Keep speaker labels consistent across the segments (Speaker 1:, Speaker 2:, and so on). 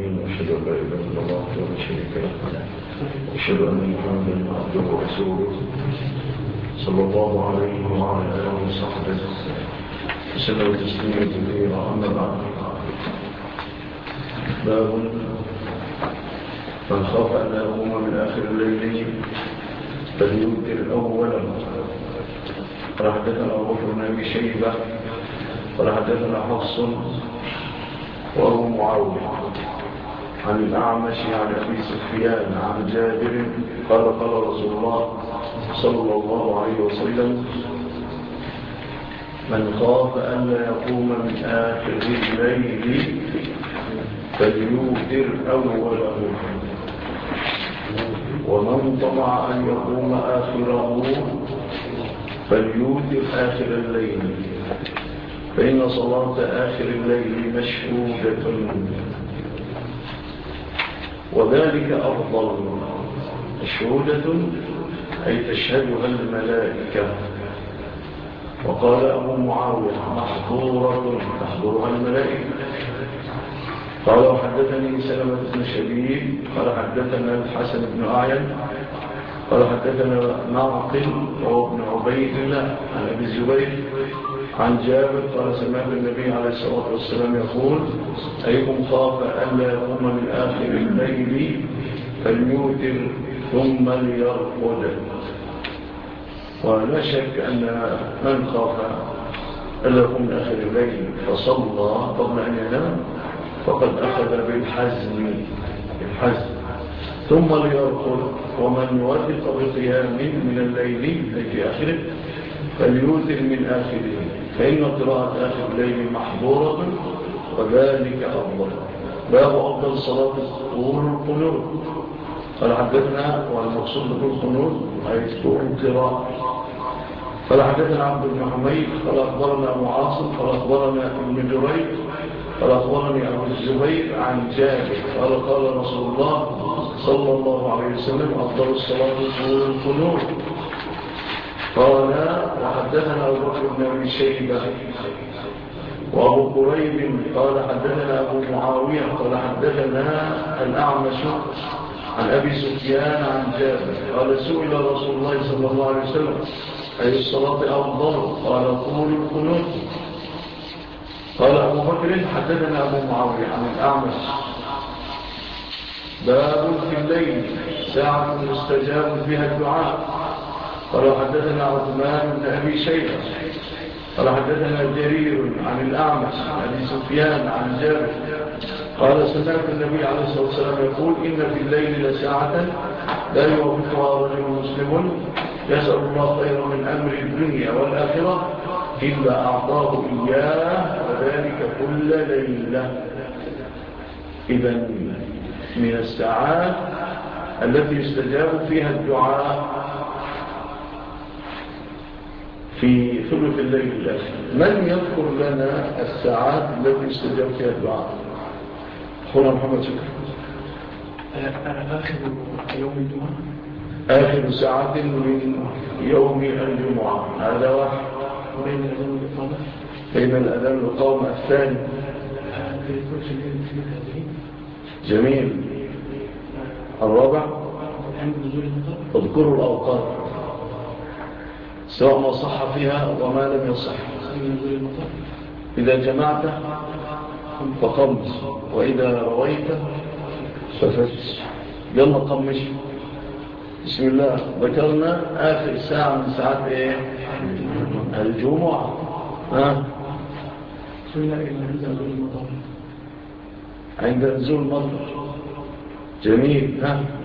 Speaker 1: العالمين، وأشهد أن لا إله إلا الله وحده لا شريك له، وأشهد أن محمدا عبده ورسوله صلى الله عليه وعلى آله وصحبه وسلم تسليما كثيرا. أما بعد، باب من خاف أن يقوم من آخر الليل فليوتر أولا. قال حدثنا أبو بكر بن أبي شيبة قال حدثنا حفص وأبو معاوية عن الأعمش عن أبي سفيان عن جابر قال قال رسول الله صلى الله عليه وسلم: من خاف أن لا يقوم من آخر الليل فليوتر أوله، ومن طمع أن يقوم آخره فليوتر آخر الليل، فإن صلاة آخر الليل مشهودة، وذلك أفضل. مشهودة أي تشهدها الملائكة. وقال أبو معاوية: محظورة تحضرها الملائكة. قال وحدثني سلمة بن شبيب قال حدثنا الحسن بن أعين قال حدثنا معقل وهو ابن عبيد الله عن أبي الزبير عن جابر قال سمعت النبي عليه الصلاة والسلام يقول: أيكم خاف أن لا يقوم من آخر الليل فليوتر ثم ليرقد. ولا شك أن من خاف أن لا يقوم من آخر الليل فصلى قبل أن ينام فقد أخذ بالحزم ثم ليرقد. ومن وثق بقيام من الليل أي في آخره فليوتر من آخره، فإن قراءة آخر الليل محظورة، وذلك أفضل. باب أفضل صلاة طول القنوت. قال حدثنا، والمقصود بالقنوت أي طول القراءة. قال حدثنا عبد بن حميد قال أخبرنا أبو عاصم قال أخبرنا ابن جريج قال أخبرني أبو الزبير عن جابر قال قال رسول الله صلى الله عليه وسلم: أفضل الصلاة طول القنوت. قال وحدثنا أبو بكر بن أبي شيبة وأبو قريب قال حدثنا أبو معاوية قال حدثنا الأعمش عن أبي سفيان عن جابر قال: سئل رسول الله صلى الله عليه وسلم: أي الصلاة أفضل؟ قال: طول القنوت. قال أبو بكر حدثنا أبو معاوية عن الأعمش: باب في الليل ساعة يستجاب فيها الدعاء. قال حدثنا عثمان بن أبي شيبة قال حدثنا جرير عن الأعمش عن أبي سفيان عن جابر قال: سمعت النبي عليه الصلاة والسلام يقول: إن في الليل لساعة لا يوفقها رجل مسلم يسأل الله خيرا من أمر الدنيا والآخرة إلا أعطاه إياه، وذلك كل ليلة. إذن من الساعات التي يستجاب فيها الدعاء في ثلث الليل الآخر. من يذكر لنا الساعات التي يستجاب فيها الدعاء؟ أخونا محمد شكرا.
Speaker 2: آخر يوم الجمعة،
Speaker 1: آخر ساعة من يوم الجمعة، هذا واحد. بين الأذان والإقامة الثاني. جميل. الرابع اذكروا الأوقات سواء ما صح فيها وما لم يصح. إذا جمعت فقمت، وإذا رويت ففتش. يلا قمش. بسم الله. ذكرنا آخر ساعة من ساعات إيه؟ الجمعة. عند نزول المطر. جميل.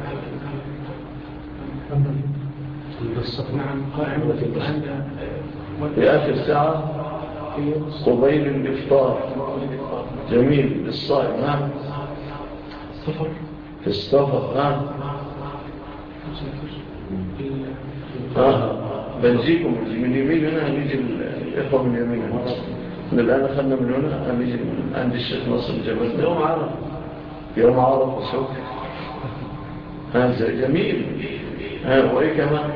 Speaker 1: في آخر ساعة قبيل الإفطار. جميل. للصائم. في السفر. بنجيكم من يمين هنا، هنيجي الإخوة من يمين هنا. من الآن أخذنا من هنا، هنيجي عند الشيخ ناصر الجبل. يوم عرفة شوف. هذا جميل. وإيه كمان؟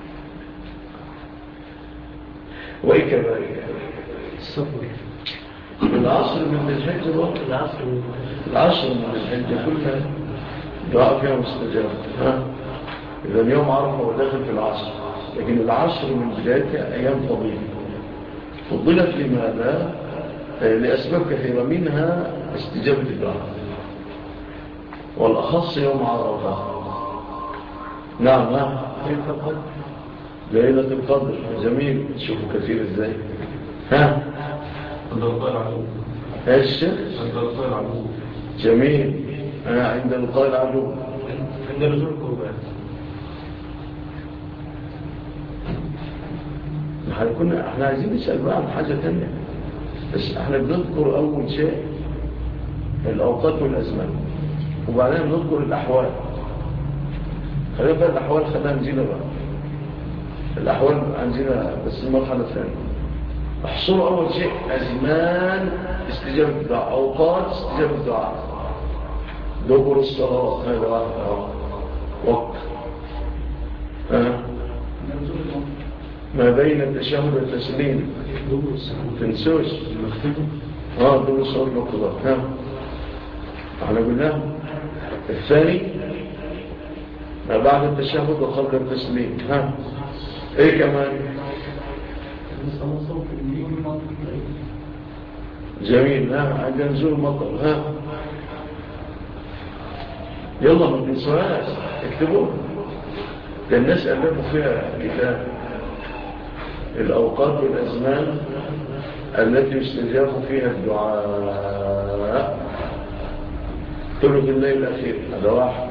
Speaker 1: السفر العصر من الحجة برضه. العصر من الحجة كلها دعاء فيها مستجاب. إذا يوم عرفة هو داخل في العصر، لكن العصر من بدايتها أيام فضيلة. فضلت لماذا؟ لأسباب كثيرة، منها استجابة الدعاء، والأخص يوم عرفة. نعم. ليلة القدر جميل. شوفوا كثير ازاي.
Speaker 2: عند لقاء العدو.
Speaker 1: ايش؟
Speaker 2: عند لقاء العدو.
Speaker 1: جميل. عند لقاء العدو.
Speaker 2: عند نزول القربان.
Speaker 1: احنا عايزين نسأل بقى عن حاجة تانية، بس احنا بنذكر أول شيء الأوقات والأزمان، وبعدين بنذكر الأحوال. خلينا بقى الأحوال، خلينا نزينا بقى الأحوال عندنا، بس المرحلة الثانية. احصروا أول شيء أزمان استجابة الدعاء، أوقات استجابة الدعاء. دبر الصلاة هذا واحد وقت. ما بين التشهد والتسليم تنسوش. دبر الصلاة المقتضى. احنا قلنا الثاني ما بعد التشهد وقبل التسليم. ايه كمان؟ جميل. عند نزول المطر. يلا ما تنسوهاش، اكتبوها. ده الناس ألفوا فيها كتاب الأوقات والأزمان التي يستجاب فيها الدعاء. ثلث الليل الأخير هذا واحد،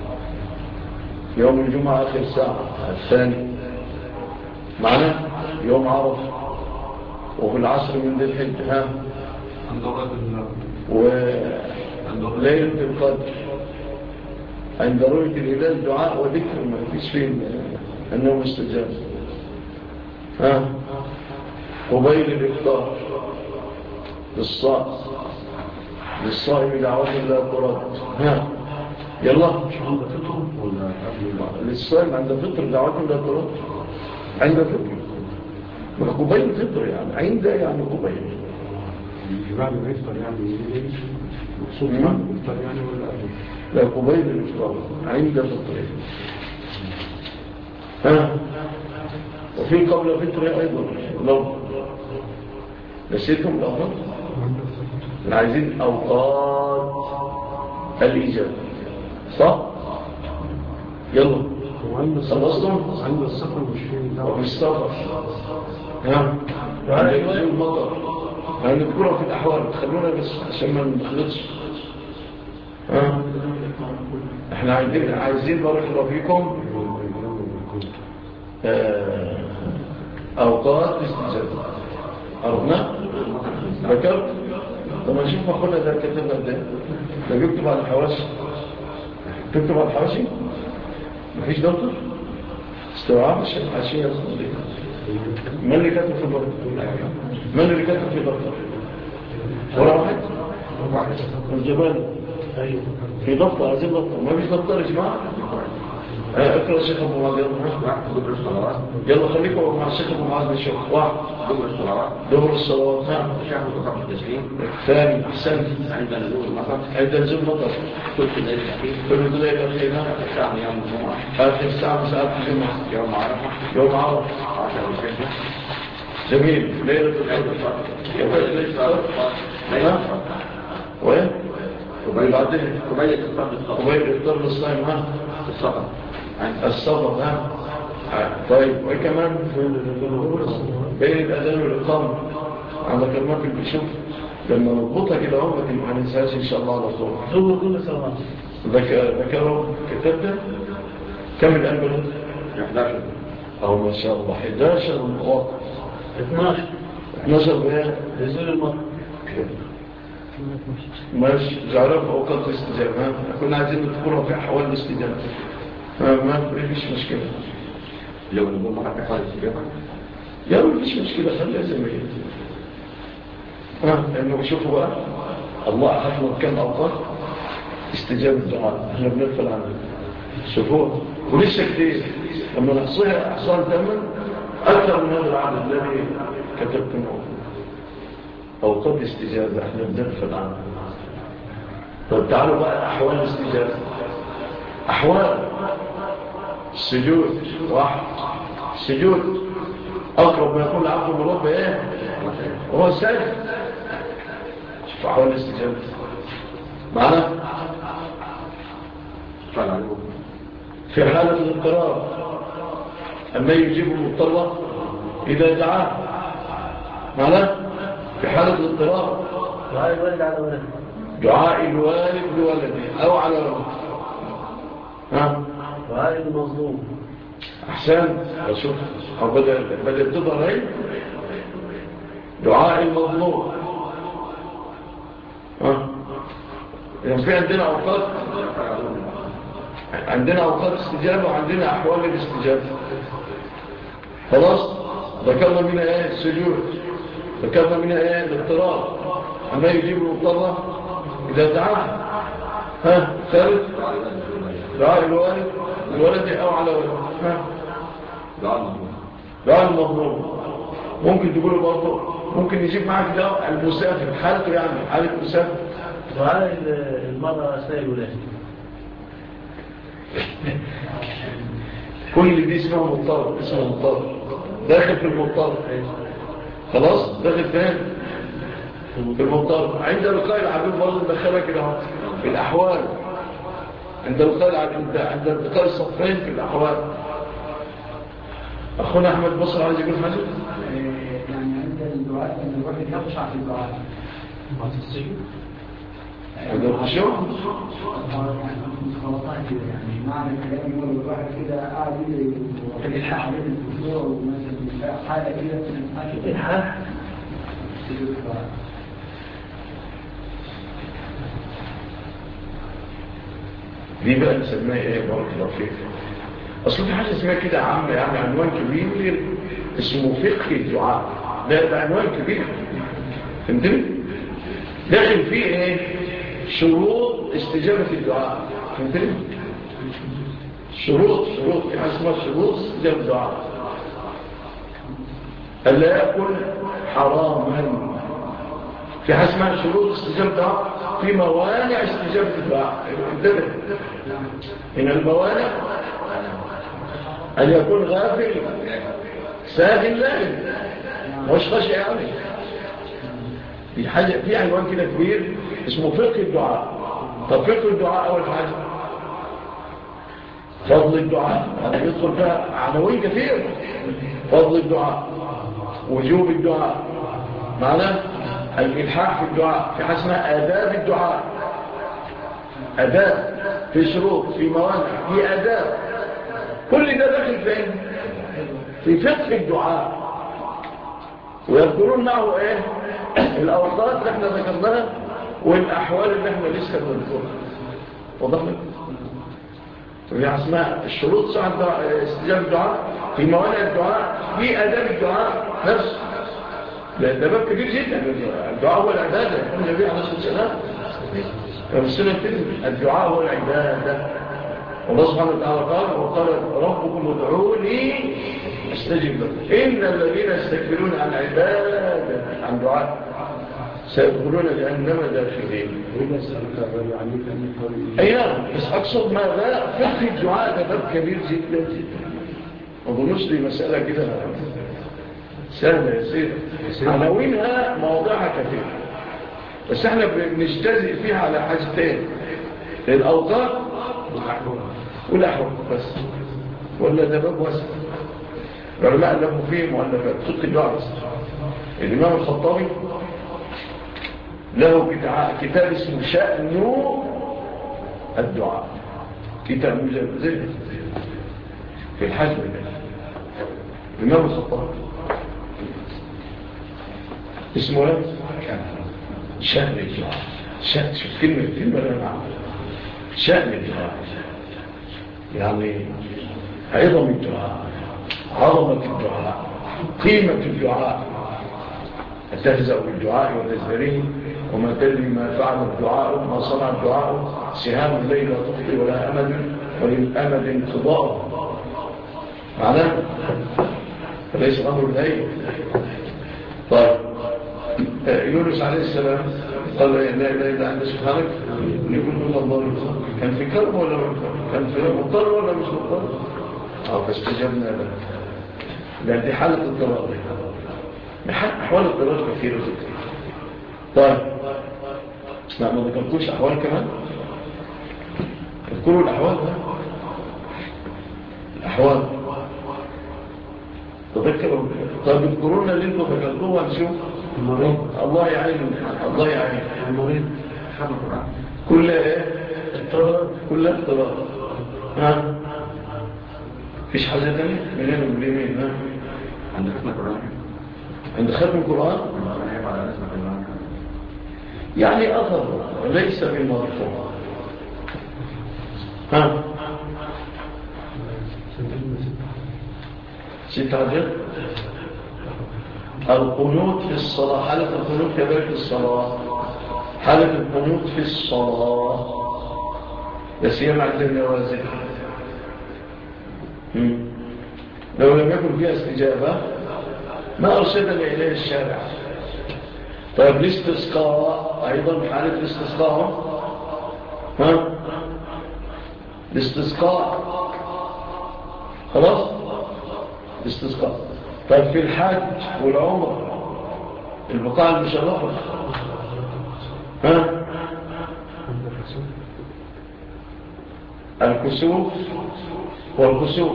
Speaker 1: يوم الجمعة آخر ساعة الثاني، معنا يوم عرفة، وفي العصر من ذي الحجة. وليلة القدر عند رؤية الهلال دعاء وذكر ما فيش فيه أنه مستجاب. قبيل الإفطار للصائم دعوة لا ترد. يلا للصائم عند فطر دعوة لا ترد. عند فطر قبيل فطر يعني قبيل
Speaker 2: بعد ما يفطر يعني مقصود بعد ما يفطر يعني ولا قبل؟
Speaker 1: لا، قبيل الإفطار عند فطره. وفي قبل فطره أيضا. لو نسيتم الأوقات عايزين أوقات الإجابة، صح؟ يلا خلصتم؟
Speaker 2: عند السفر مش فيه.
Speaker 1: وفي السفر عند نزول المطر. هنذكرها في الأحوال، خلونا بس عشان ما نخلصش. احنا عايزين بارك الله فيكم أوقات الاستجابة. عرفنا؟ ذكرت؟ طب نشوف أخونا ده كتبنا ده بيكتب على الحواشي. تكتب على الحواشي؟ مفيش دكتور؟ استوعب الحاشية الصندية. من اللي كتب في الدكتور؟ من اللي كتب في الدكتور؟ ولا واحد؟ الجبال في دكتور، عايزين دكتور. ما فيش دكتور يا جماعة؟ اقرأ الشيخ أبو معاذ. يلا خليكم مع الشيخ أبو معاذ بالشيخ. واحد دبر الصلوات. الثاني أحسن عند نزول المطر. ثلث الليل الأخير. آخر ساعة من ساعات الجمعة. يوم عرفة. جميل. ليلة القدر. وين؟ وبعدين قبيل الإفطار للصائم. الصبر. طيب وكمان بين الأذان والإقامة على كلمات البشوف. لما نضبطها كده لكن ما ننساش إن شاء الله على طول.
Speaker 3: كل سنة
Speaker 1: ذكروا كتبت كم الآن بلد؟ 11 أو ما شاء الله 11 وقت 12 بها
Speaker 3: نزول المطر
Speaker 1: ماشي. جعلها في أوقات الاستجابة. كنا عايزين نذكرها في أحوال الاستجابة. ما فيش مشكلة.
Speaker 2: لو نقول معك أحوال الاستجابة
Speaker 1: يا ما فيش مشكلة، خليها زي ما هي. لأنه شوفوا بقى الله أحفظنا كم أوقات استجابة الدعاء احنا بنغفل عنه. شوفوها ولسه كتير. لما نحصيها إحصان تاما أكثر من هذا العدد الذي كتبتموه. أوقات الاستجابة احنا بنغفل عنها. طب تعالوا بقى أحوال الاستجابة. أحوال السجود واحد، السجود أقرب ما يكون العبد من ربه إيه؟ هو ساجد. شوف أحوال الاستجابة معنا في حالة الاضطرار، أما يجيب المضطر إذا دعاه معنا في حالة الاضطرار.
Speaker 3: دعاء الوالد على ولده،
Speaker 1: دعاء الوالد لولده أو على ولده.
Speaker 3: دعاء المظلوم.
Speaker 1: أحسن. أشوف بدأ تظهر هي دعاء المظلوم. يعني في عندنا أوقات استجابة وعندنا أحوال الاستجابة. خلاص ذكرنا منها ايه؟ السجود. ذكرنا منها ايه؟ الاضطرار، أما يجيب المضطر إذا دعاه. ثالث دعاء الولد أو على ولد. دعاء المظلوم. ممكن تقوله برضه، ممكن يجيب معك دعاء المسافر حالته، يعني حالة مسافر.
Speaker 3: دعاء المرأة أثناء الولادة.
Speaker 1: كل دي اسمه مضطر، داخل في المضطر. خلاص داخل فين؟ في المضطر. عند لقاء العدو برضه ندخلها كده في الأحوال. عند التقاء الصفين في الأحوال. أخونا أحمد بصر عايز يقول حاجة؟
Speaker 4: يعني عند الدعاء أن الواحد يخشع في الدعاء ما تستجيب
Speaker 1: عند الخشوع؟
Speaker 4: يعني معنى الكلام هو الواحد كده قاعد في الإلحاح عليه الدكتور ومثلا حالة كده في
Speaker 3: الإلحاح
Speaker 1: دي بقى نسميها ايه؟ بارك الله فيك. اصل في حاجه اسمها كده عامه، يعني عنوان كبير اسمه فقه الدعاء. ده عنوان كبير، فهمتني؟ داخل فيه ايه؟ شروط استجابه الدعاء، فهمتني؟ شروط في حاجه اسمها شروط استجابه الدعاء. الا يكن حراما. في حاجه اسمها شروط استجابه الدعاء، في موانع استجابه الدعاء. انتبه، من الموانع أن يكون غافل ساهل لاهل مش خشع. يعني في عنوان كده كبير اسمه فقه الدعاء. طب فقه الدعاء أول حاجة فضل الدعاء، هذا يدخل فيها عناوين كثير. فضل الدعاء، وجوب الدعاء، معناه الإلحاح في الدعاء، في حاجة اسمها آداب الدعاء. آداب، في شروط، في موانع، في آداب. كل ده داخل فين؟ في فقه الدعاء. ويذكرون معه ايه؟ الأوقات اللي احنا ذكرناها والأحوال اللي احنا لسه بنذكرها. وضحنا؟ في اسمها الشروط ساعة استجابة الدعاء، في موانع الدعاء، في آداب الدعاء نفسه. ده باب كبير جدا. الدعاء هو العبادة. النبي عليه الصلاة والسلام فمسنا الدعاء هو العبادة. والله سبحانه وتعالى وقال ربكم ادعوني استجب لكم إن الذين يستكبرون عن عبادة عن دعاء سيدخلون جهنم داخلين. أي نعم، بس أقصد ماذا؟ فقه الدعاء ده باب كبير جدا جدا. أظنش دي مسألة كده سهلة يسيرة. عناوينها مواضيعها كثير، بس احنا بنجتزئ فيها على حاجتين: الأوقات والأحوال بس. ولا ده باب واسع. العلماء لهم فيه مؤلفات فقه الدعاء بس. الإمام الخطابي له كتاب اسمه شأن الدعاء، كتاب مجلد في الحجم. الإمام الخطابي اسمه ايه؟ شأن الدعاء. شوف كلمة لا معنى. شأن الدعاء يعني عظم الدعاء، عظمة الدعاء، قيمة الدعاء. أتهزأ بالدعاء وتزدريه وما تدري ما فعل الدعاء ما صنع الدعاء. سهام الليل لا تخطي ولا أمد وللأمد انقضاء. معناه فليس أمر الليل. طيب يونس عليه السلام قال لا إله إلا أنت سبحانك يقول الله الخلق. كان في كرب ولا كان في مضطر ولا مش مضطر؟ فاستجبنا له. لأن دي حالة اضطرار. أحوال اضطرار كثيرة جدا. طيب لا ما ذكرتوش أحوال كمان. اذكروا الأحوال ده. الأحوال تذكروا. طيب اذكرونا اللي انتم ذكرتوها نشوف. الله يعين الله يعين.
Speaker 2: المريض
Speaker 1: كلها ايه؟ اضطرار. كلها اضطرار. ها فيش حاجة تانية من هنا واليمين. ها
Speaker 2: عند ختم القرآن.
Speaker 1: عند ختم القرآن يعني أثر ليس بمرفوع. ها 6 عدد. القنوت في الصلاة. حالة القنوت كذلك في الصلاة. حالة القنوت في الصلاة لسيما عند النوازل. لو لم يكن فيها استجابة ما أرشدنا إليه الشارع. طيب الاستسقاء أيضا حالة الاستسقاء. ها الاستسقاء خلاص الاستسقاء. طيب في الحج والعمر البقاع المشرفة. ها الكسوف والكسوف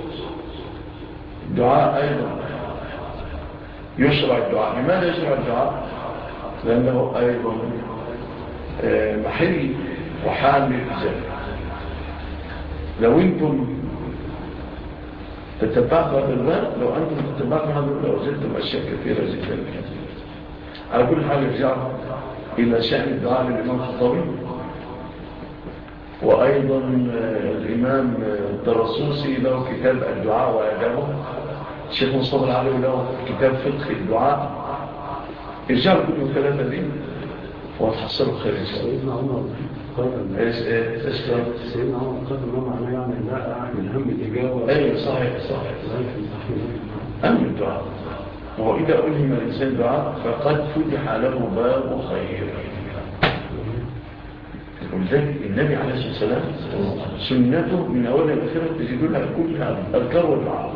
Speaker 1: الدعاء أيضا يشرع الدعاء. لماذا يشرع الدعاء؟ لأنه أيضا محل وحال للإجابة. لو أنتم تتبعتوا هذا الباب، لو أنتم تتبعتوا هذا الباب لوجدتم أشياء كثيرة جدا. على كل حال يرجع إلى شأن الدعاء للإمام الخطابي وأيضا الإمام الترسوسي له كتاب الدعاء وآدابه. الشيخ مصطفى العلوي له كتاب فقه الدعاء. ارجعوا كل الثلاثة دي وتحصلوا خير إن شاء الله.
Speaker 2: سيدنا عمر قال سيدنا عمر قال ما معناه يعني لا من هم الإجابة.
Speaker 1: أيوة صحيح. أهم الدعاء. وإذا ألهم الإنسان دعاء فقد فتح له باب خير. ولذلك النبي عليه الصلاة والسلام سنته من أول الأخيرة تجدونها كلها أذكار والدعاء.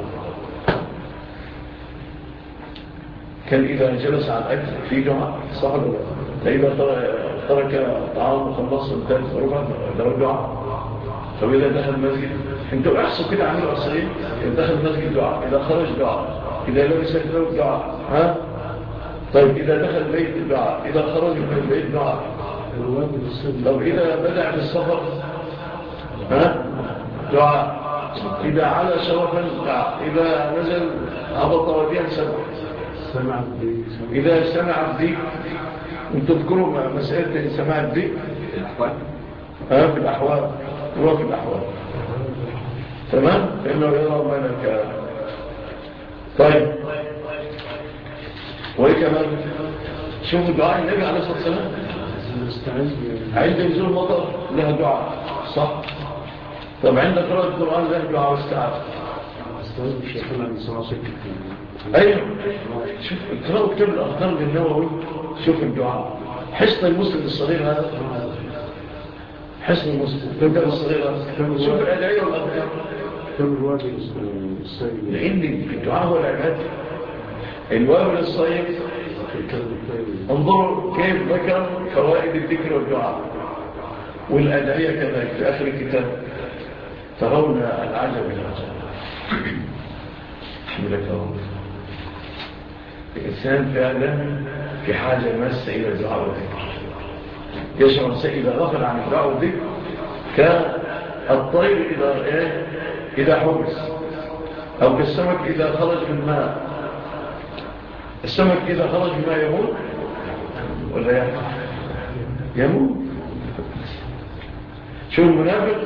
Speaker 1: كان إذا جلس على الأكل في دعاء صح ولا لا؟ إذا ترك الطعام وخلص الثالث وربع له دعاء. طب إذا دخل المسجد انتوا احسوا كده عملوا أصلين. إذا دخل المسجد دعاء، إذا خرج دعاء، إذا لبس الثوب دعاء. ها طيب إذا دخل البيت دعاء، إذا خرج من البيت دعاء. طب إذا بدأ بالسفر ها دعاء. إذا على شرفا دعاء. إذا نزل هبط وديا سمع. إذا سمع الذكر. انتم تذكروا مسألة سماع الذكر في الأحوال. هو في الأحوال تمام. فإنه يرى ملكا. طيب وإيه كمان؟ شوفوا دعاء النبي عليه الصلاة والسلام عند نزول المطر له دعاء صح. طب عند قراءة القرآن له دعاء واستعاذة. أيوة شوف اقرأوا كتاب الأذكار للنووي. شوف الدعاء. حصن المسلم الصغير هذا. حصن المسلم الكتاب الصغير هذا. شوف الأدعية والأذكار. لأن الدعاء هو العبادة. الوابل الصيب انظروا كيف ذكر فوائد الذكر والدعاء والأدعية كذلك في آخر الكتاب. ترون العجب الحمد لله. الإنسان فعلا في حاجة ماسة إلى الدعاء والذكر. يشعر إذا غفل عن الدعاء والذكر كالطير إذا حبس أو كالسمك إذا خرج من الماء. السمك إذا خرج من الماء يموت ولا يموت. شو المنافق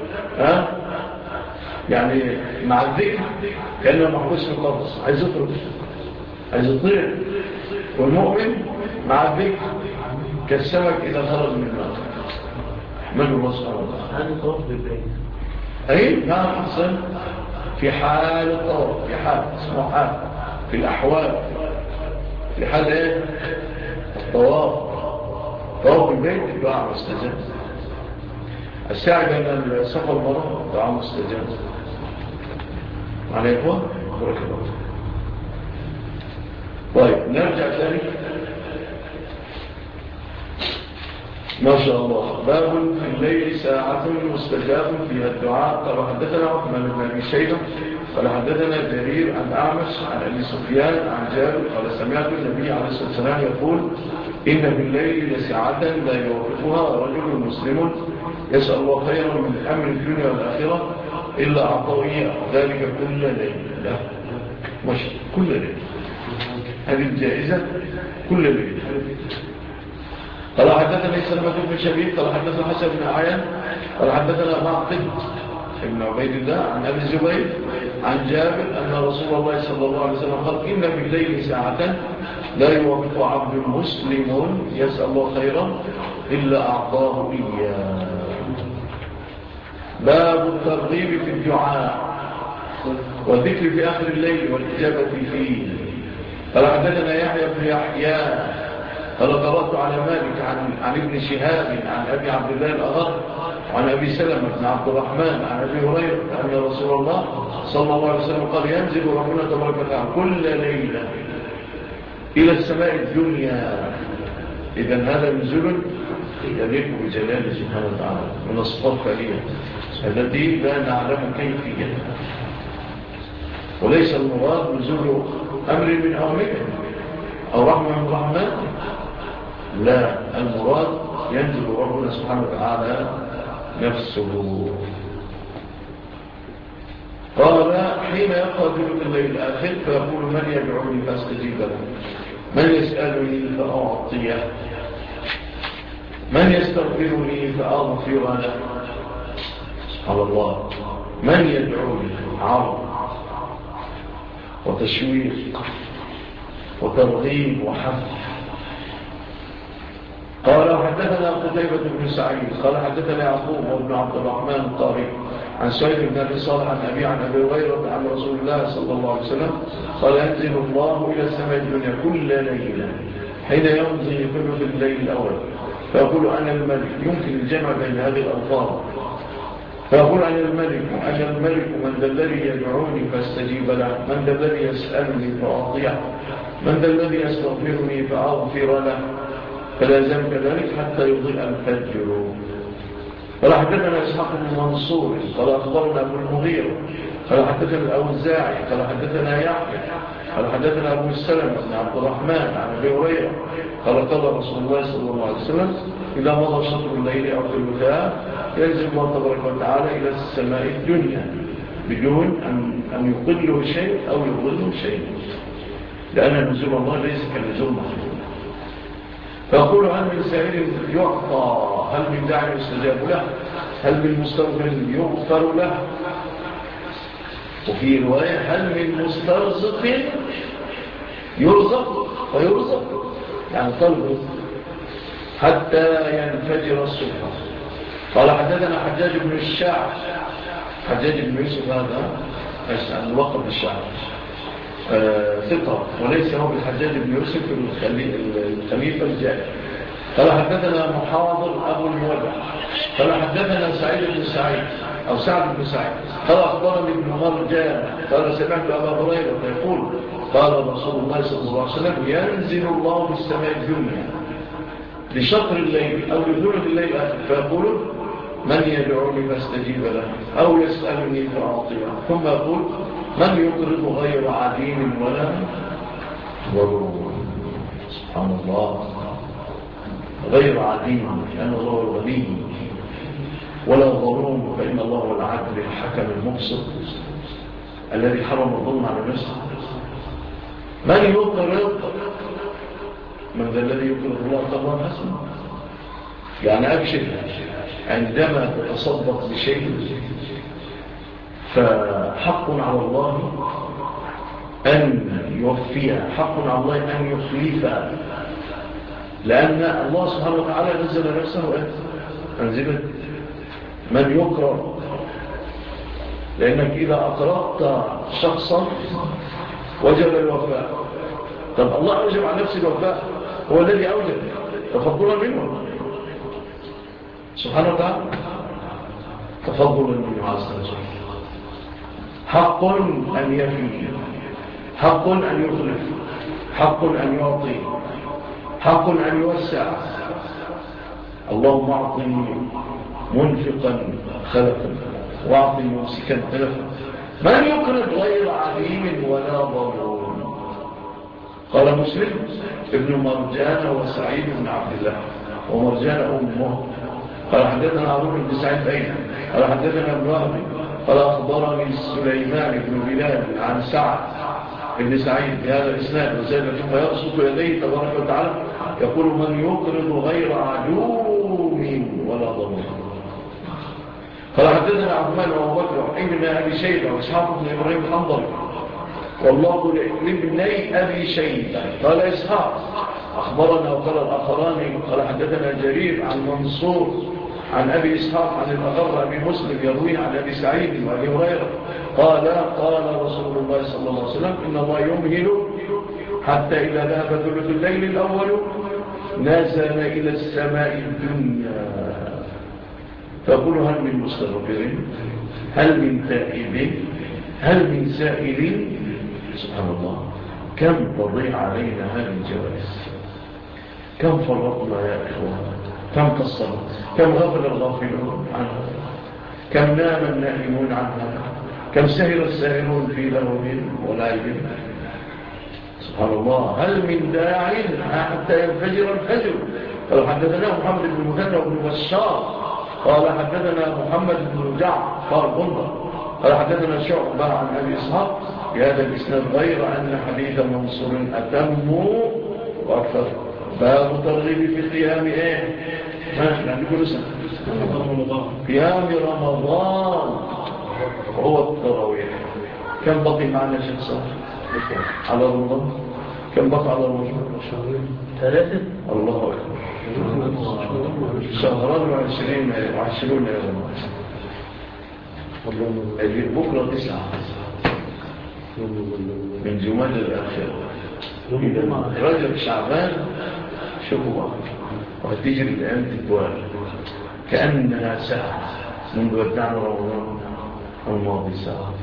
Speaker 1: يعني مع الذكر كأنه محبوس في القفص عايز يطرق عايز يطير. والمؤمن مع الذكر كالسمك إذا خرج من الماء. احمد الله سبحانه وتعالى.
Speaker 3: هذا طرف بالبيت.
Speaker 1: أي نعم أحسن. في حال الطرف في حال اسمه حال في الأحوال في حال إيه طواف البيت دعاء مستجاب. السعي بين الصفا والمروة دعاء مستجاب. معنا إخوة؟ بارك الله. طيب نرجع ثاني. ما شاء الله. باب في الليل ساعة مستجاب فيها الدعاء. قال حدثنا عثمان بن أبي شيبة قال حدثنا جرير عن أعمش عن أبي سفيان عن جابر قال سمعت النبي عليه الصلاة والسلام يقول إن في الليل لساعة لا يوقفها رجل مسلم يسأل الله خيرا من أمر الدنيا والآخرة إلا أعطاه إياه ذلك كل ليل. لا مش كل ليل، هذه الجائزة كل ليل. قال حدثنا سلمة بن شبيب قال حدثنا حسن بن أعيان قال حدثنا معقل ابن عبيد الله عن أبي الزبير عن جابر أن رسول الله صلى الله عليه وسلم قال إن في الليل ساعة لا يوقف عبد مسلم يسأل الله خيرا إلا أعطاه إياه. باب الترغيب في الدعاء والذكر في آخر الليل والإجابة فيه. قال حدثنا يحيى بن يحيى قال قرأت على مالك عن ابن شهاب عن أبي عبد الله الأغر وعن أبي سلمة بن عبد الرحمن عن أبي هريرة أن رسول الله صلى الله عليه وسلم قال ينزل ربنا تبارك وتعالى كل ليلة إلى السماء الدنيا. إذن هذا نزول يليق بجلاله سبحانه وتعالى من الصفات الفعلية التي لا نعلم كيفيتها، وليس المراد نزول أمر من أوامره أو رحمة من رحمته، لا، المراد ينزل ربنا سبحانه وتعالى نفسه. قال حين يبقى ثلث الليل الآخر فيقول من يدعوني فاستجيب له، من يسألني فأعطيه، من يستغفرني فأغفر له. سبحان الله، من يدعوني عرض وتشويق وترغيب وحث. قال حدثنا قتيبة بن سعيد قال حدثنا يعقوب وابن عبد الرحمن الطارق عن سعيد بن أبي صالح عن أبي هريرة عن رسول الله صلى الله عليه وسلم قال ينزل الله إلى السماء الدنيا كل ليلة حين يمضي ثلث الليل الأول فيقول أنا الملك. يمكن الجمع بين هذه الألفاظ. فيقول أنا الملك من ذا الذي يدعوني فاستجيب له، من ذا الذي يسألني فأعطيه، من ذا الذي يستغفرني فأغفر له، فلا يزال كذلك حتى يضيء الفجر. قال حدثنا إسحاق بن منصور قال أخبرنا أبو المغيرة قال حدثنا الأوزاعي قال حدثنا يحيى قال حدثنا أبو السلمة بن عبد الرحمن عن أبي هريرة قال قال رسول الله صلى الله عليه وسلم إذا مضى شطر الليل أو ثلثاه ينزل الله تبارك وتعالى إلى السماء الدنيا بدون أن يقله شيء أو يضله شيء، لأن نزول الله ليس كنزول مخلوق. فيقول هل من سائل يعطى، هل من داعي يستجاب له، هل من مستغفر يغفر له، وفي رواية هل من مسترزق يرزق ويرزق، يعني طلب حتى ينفجر الصبح. قال حدثنا حجاج بن الشعب، حجاج بن يوسف هذا الوقت الشعب ثقة وليس هو بالحجاج بن يوسف الخليفة الجاهل. قال حدثنا محاضر أبو المولى قال حدثنا سعيد بن سعيد أو سعد بن سعيد قال أخبرني ابن مرجان قال سمعت أبا هريرة يقول قال رسول الله صلى الله عليه وسلم ينزل الله في السماء الدنيا لشطر الليل أو لثلث الليل الآخر فيقول من يدعوني فاستجيب له أو يسألني فأعطيه، ثم يقول من يقرض غير عديم ولا ضرور. سبحان الله، غير عديم لأن الله الغني، ولا ضرور فإن الله هو العدل الحكم المقسط الذي حرم الظلم على نفسه. من يقرض، من ذا الذي يقرض الله قرضا حسنا، يعني أبشر عندما تتصدق بشيء فحق على الله أن يوفيها، حق على الله أن يخلفها، لأن الله سبحانه وتعالى نزل نفسه أنزلت من يقرأ، لأنك إذا أقرأت شخصا وجب الوفاء. طب الله وجب على نفسه الوفاء، هو الذي أوجد تفضلا منه سبحانه وتعالى، تفضلا منه عز وجل. حق أن يفي، حق أن يخلف، حق أن يعطي، حق أن يوسع. اللهم أعطني منفقا خلفا واعطني ممسكا تلفا، من يقرض غير عليم ولا ضرور. قال مسلم ابن مرجان وسعيد بن عبد الله، ومرجان أمه. قال حدثنا عمرو بن سعيد أيضا قال حدثنا ابن وهب قال أخبرني سليمان بن بلال عن سعد بن سعيد بهذا الإسناد وزاد ثم يبسط يديه تبارك وتعالى يقول من يقرض غير علوم ولا ضرور. قال حدثنا عثمان وابو بكر ابن ابي شيبه واسحاق بن ابراهيم الحنظلي والله لابني ابي شيبه. قال اسحاق اخبرنا وقال الاخران قال حدثنا جرير عن منصور عن ابي اسحاق عن الاغر ابي مسلم يرويه عن ابي سعيد وابي هريره قال قال رسول الله صلى الله عليه وسلم ان الله يمهل حتى اذا ذهب ثلث الليل الاول نزل الى السماء الدنيا فقل هل من مستغفر هل من تائب هل من سائل. سبحان الله، كم تضيع علينا هذه الجوائز، كم فرطنا يا إخوان، كم قصرنا، كم غفل الغافلون عنها، كم نام النائمون عنها، كم سهر الساهرون في لهوهم ولعب. سبحان الله، هل من داع حتى ينفجر الفجر. قال حدثنا محمد بن مثنى وابن بشار قال حدثنا محمد بن جعفر بندر قال حدثنا شعبة عن أبي إسحاق بهذا الإسناد غير أن حديث منصور أتم وأكثر. باب ترغيب في قيام إيه؟ يعني كل سنة قيام رمضان هو التراويح. كم بقي معنا شخصا على رمضان؟ كم بقى على رمضان؟
Speaker 3: 3.
Speaker 1: الله أكبر، شهران وعشرون يوم. بكرة 9 من جمال الآخرة. رجب شعبان شكوى وهتجري الأيام تتوالى كأنها ساعة منذ ودعنا رمضان الماضي ساعة.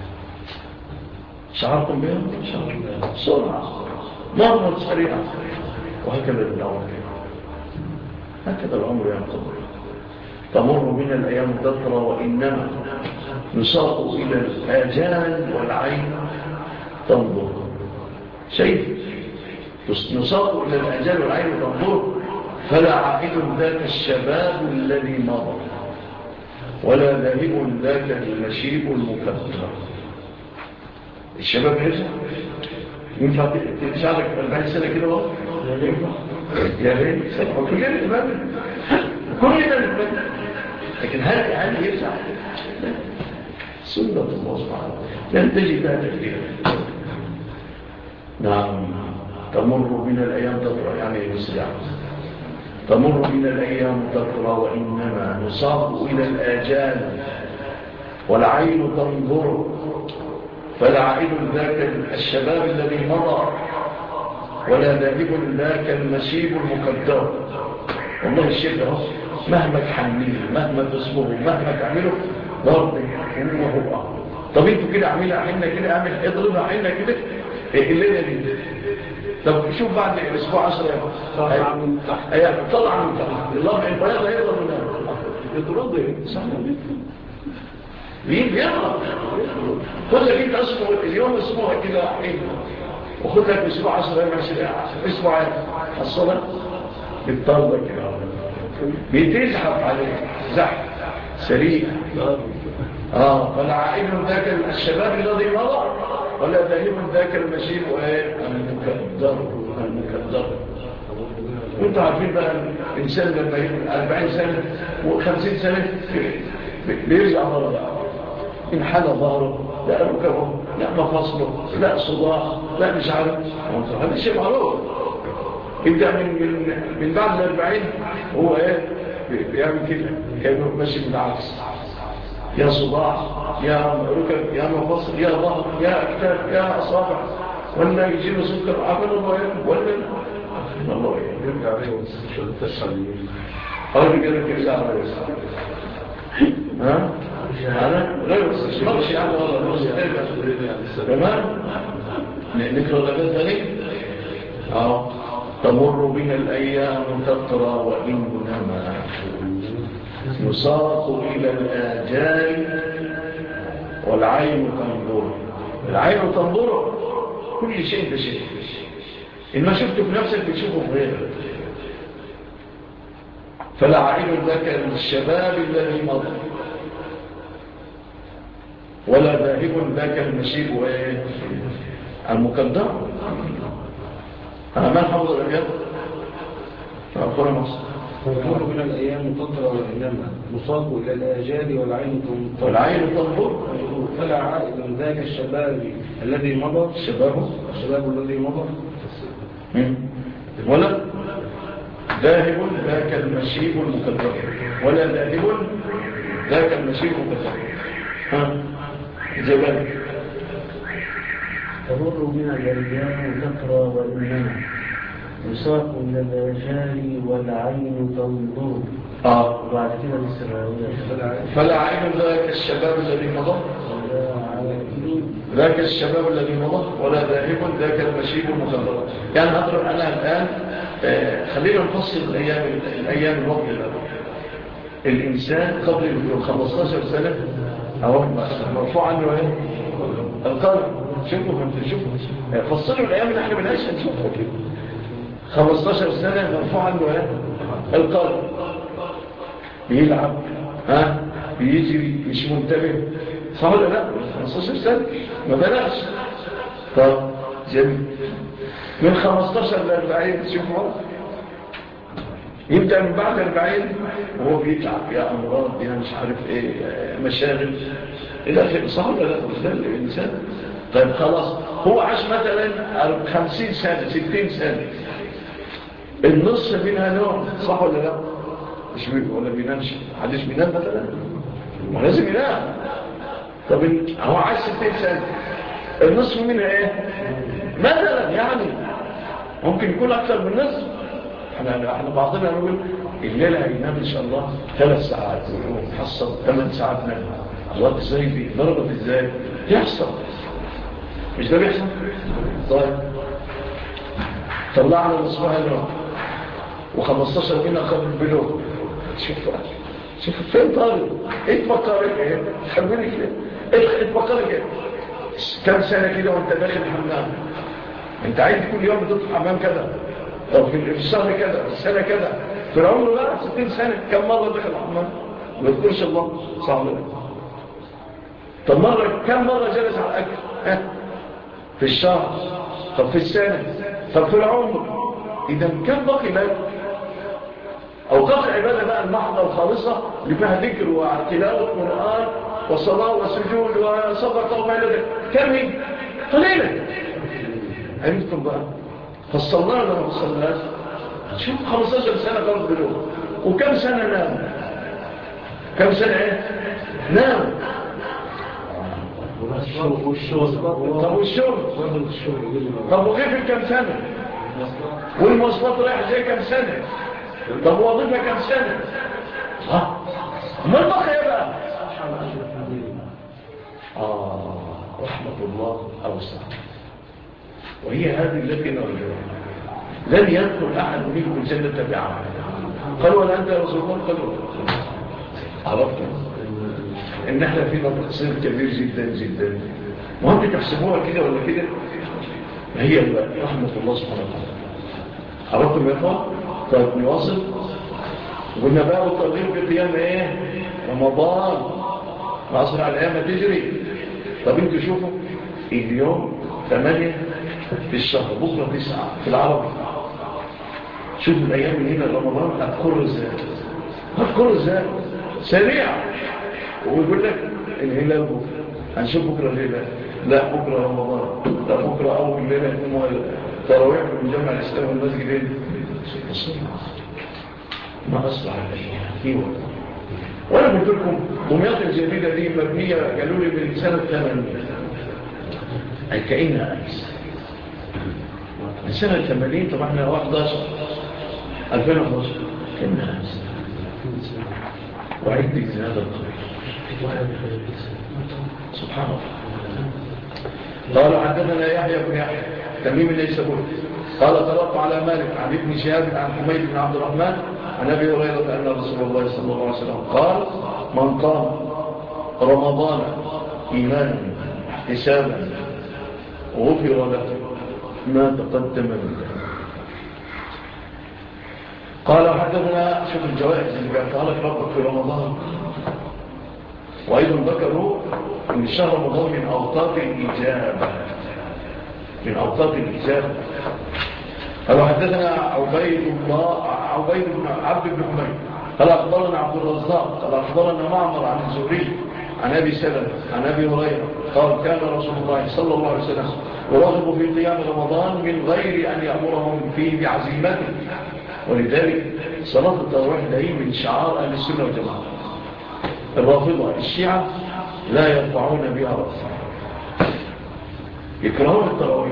Speaker 1: شعركم بها؟ سرعة مرة سريعة. وهكذا العمر، هكذا العمر ينقضي. تمر من الأيام تترى وإنما نساق إلى الآجال والعين تنظر. شيء نساق إلى الآجال والعين تنظر فلا عائد ذاك الشباب الذي مضى ولا ذاهب ذاك المشيب المكثر. الشباب يرجع ينفع ترجع لك 40 سنة كده وقت يا ريت سبحانه كلنا نتبادل كلنا نتبادل، لكن هل يرجع؟ سنة الله سبحانه لن تجد هذا كثيرا. نعم، تمر من الأيام تطرى يعني مسرع، تمر من الأيام تطرى وإنما نصاب إلى الآجال والعين تنظر فلا عائد ذاك الشباب الذي مضى ولا ذاهب ذاك المشيب المكدر. والله الشيء ده مهما تحمله مهما تصبره مهما تعمله برضه هو. طب انتوا كده اعملها حنا كده، اعمل اضربها حنا كده الليله دي. طب شوف بعد اسبوع 10 ايام طلع من تحت الله البياض هيقدر منها يترضي صح مين بيقرأ. خد لك انت اليوم اسبوع كده حين وخد لك اسبوع 10 ايام 20 اسبوع الصلاة بالطلبة كده بتزحف عليك زحف سريع. فلا عائد ذاك الشباب الذي مضى ولا ذاهب ذاك المشيب المكدر. وانتوا عارفين بقى الانسان لما يبقى 40 سنة و50 سنة بيرجع ضرر انحنى ظهره، لا ركبه، لا مفاصله، لا صداع، لا مش عارف. هذا شيء معروف. يبدأ من بعد 40 هو بيعمل كده كأنه ماشي بالعكس، يا صداع يا ركب يا مفاصل يا ظهر يا أكتاف يا أصابع، ولا يجيله سكر عفن الله ولا الله
Speaker 2: يرجع عليه والتسعيين
Speaker 1: أول كده يرجع عليه ها؟ هذا غير استشمارش يعني تمام؟ نقرأ لك ذلك تمر بنا الأيام تطرى وإنما نساق إلى الآجال والعين تنظر. العين تنظر كل شيء بشيء، إن ما شفته في نفسك بتشوفه في غيرك. فلا عين ذاك الشباب الذي مضى ولا ذاهب ذاك المشيب المقدر. ما الحفظ الأجاب؟ فأخونا مصر
Speaker 2: تمر من الأيام تطرى وإنما نساق إلى الآجال
Speaker 1: والعين تنظر.
Speaker 2: فلا عائد ذاك الشباب الذي مضى الشباب الذي مضى
Speaker 1: ولا ذاهب ذاك المشيب المقدر ولا ذاهب ذاك المشيب المقدر. جبال
Speaker 3: تمر بنا الأيام تطرى وإنما يساق إلى الآجال والعين تنظر. وبعد كده للسراوية
Speaker 1: فلا عين ذاك الشباب الذي مضى ذاك الشباب الذي مضى ولا ذاهب ذاك المشيب المقدر. يعني أضرب أنا الآن خلينا نفصل الأيام الوقت الأول. الإنسان قبل 15 سنة مرفوع عنه القلب. شوفوا فصلوا الأيام اللي احنا بنعيشها نشوفها كده. 15 سنة مرفوع عنه القلب، بيلعب بيجري مش منتبه، صح ولا لا؟ 15 سنة ما بلاش. طب جميل. من 15 ل 40 شوفوا يبدأ من بعد 40 وهو بيتعب، يا أمراض يا مش عارف ايه مشاغل إلى آخره، صح ولا لا؟ ده الإنسان. طيب خلاص هو عاش مثلا 50 سنة 60 سنة، النص منها نوم، صح ولا لا؟ مش ولا بينامش؟ حدش بينام مثلا؟ ما لازم ينام. طب هو عاش 60 سنة، النصف منها ايه مثلا؟ يعني ممكن يكون اكثر من نصف. احنا بعضنا نقول الليله هينام ان شاء الله 3 ساعات ويحصل 8 ساعات نوم. الله ازاي دي ضربت ازاي يحصل؟ مش ده بيحصل؟ طيب طلعنا نصفها اليوم و15 منا خد البلوغ. شوف فين طالب؟ ايه تفكرك ايه؟ تحبيني كده؟ ايه تفكرك ايه؟ كم سنة كده وانت داخل الحمام؟ انت عايز كل يوم بتدخل الحمام كده؟ طب في الشهر كده، في السنة كده، في العمر بقى 60 سنة كم مرة دخل الحمام؟ ما تقولش الله صعب لك. طب كم مرة جلس على الأكل؟ في الشهر، طب في السنة، طب في العمر. إذا كم بقي لك؟ أوقات العبادة بقى المحضة الخالصة اللي فيها ذكر وتلاوة قرآن وصلاة وسجود وصدقة وما إلى ذلك، كم هي؟ قليلة. عرفتم بقى؟ فالصلاة لما صلناش شوف 15 سنة قرب بلوغ، وكم سنة نام؟ كم سنة ايه؟ نام. طب والشغل؟ طب وغير كم سنة؟ والمواصلات رايح جاي كم سنة؟ طب وظيفة كم سنة؟ ما البقى بقى؟ رحمة الله أوسع، وهي هذه التي نرجوها. لن يدخل أحد منكم الجنة بعمل. قالوا ولا أنت يا رسول الله؟ قالوا عرفتم إن احنا فينا تقصير كبير جدا جدا. وهم تحسبوها كده ولا كده؟ هي رحمة الله سبحانه وتعالى. عرفتم يا اخوان؟ طيب نواصل. قلنا بقى الترغيب بقيام ايه؟ رمضان وأسرع الأيام تجري. طب انتوا شوفوا اليوم 8 في الشهر، بكرة 9 في العربي. شوفوا الأيام اللي هنا رمضان هتكر ازاي سريع. ويقول لك الهلال بكرة، هنشوف بكرة الهلال، لا بكرة رمضان، لا بكرة أول ليلة تراويح في المجمع الإسلامي والمسجدين. ما أسرع الأيام. وأنا قلت لكم دمياط الجديدة دي مبنية قالوا لي من سنة 80، أي كأنها أمس. من سنة 80. طبعا احنا 11 2011 كم ناس وعدت هذا الطريق سبحان الله. قال حدثنا يحيى بن يحيى تميم النيسابوري قال قرأت على مالك عن ابن شهاب عن حميد بن عبد الرحمن عن أبي هريرة أن رسول الله صلى الله عليه وسلم قال من قام رمضان إيمانا احتسابا غفر له ما تقدم من ذلك. قال حدثنا شوف الجوائز اللي بيعطيها لك ربك في رمضان. وأيضا ذكروا أن شهر رمضان من أوقات الإجابة قال حدثنا عبيد بن عبد بن حميد قال أخبرنا عبد الرزاق قال أخبرنا معمر عن الزهري عن أبي سلمة عن أبي هريرة قال كان رسول الله صلى الله عليه وسلم يرغب في قيام رمضان من غير أن يأمرهم فيه بعزيمته. ولذلك صلاة التراويح دائما من شعار أهل السنة والجماعة. الرافضة الشيعة لا يرفعون بها رأسا، يكرهون التراويح.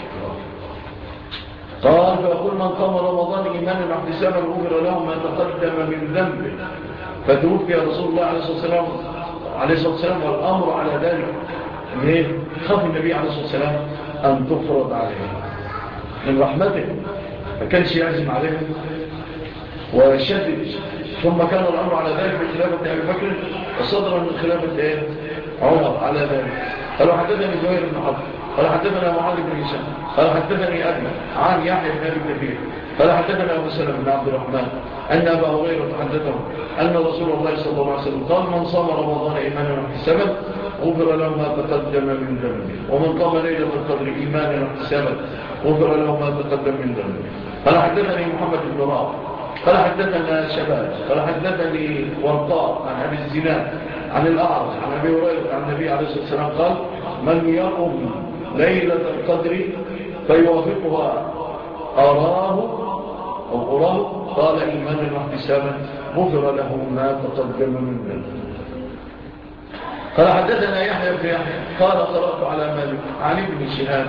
Speaker 1: قال فيقول من قام رمضان إيمانا واحتسابا غفر له ما تقدم من ذنبه. فتوفي رسول الله عليه الصلاة والسلام والأمر على ذلك خاف النبي عليه الصلاة والسلام أن تفرض عليه من رحمته، ما كانش يعزم عليه وشدد. ثم كان الأمر على ذلك في خلافة أبي بكر وصدر من خلافة عمر على ذلك. قال حدثني زهير بن حرب قال حدثنا معاذ بن هشام قال حدثني أبي عن يحيى بن أبي كثير قال حدثنا أبو سلمة بن عبد الرحمن أن أبا هريرة حدثه أن رسول الله صلى الله عليه وسلم قال من صام رمضان إيمانا واحتسابا غفر له ما تقدم من ذنبه ومن قام ليلة القدر إيمانا واحتسابا غفر له ما تقدم من ذنبه. قال حدثني محمد بن رافع قال حدثنا شباب قال حدثني ورقاء عن أبي الزناد عن الأعرج عن أبي هريرة عن النبي عليه الصلاة والسلام قال من يقم ليلة القدر فيوافقها أراه قال إيمانا واحتسابا غفر له ما تقدم من ذنبه. قال حدثنا يحيى بن يحيى قال قرأت على مالك عن ابن شهاب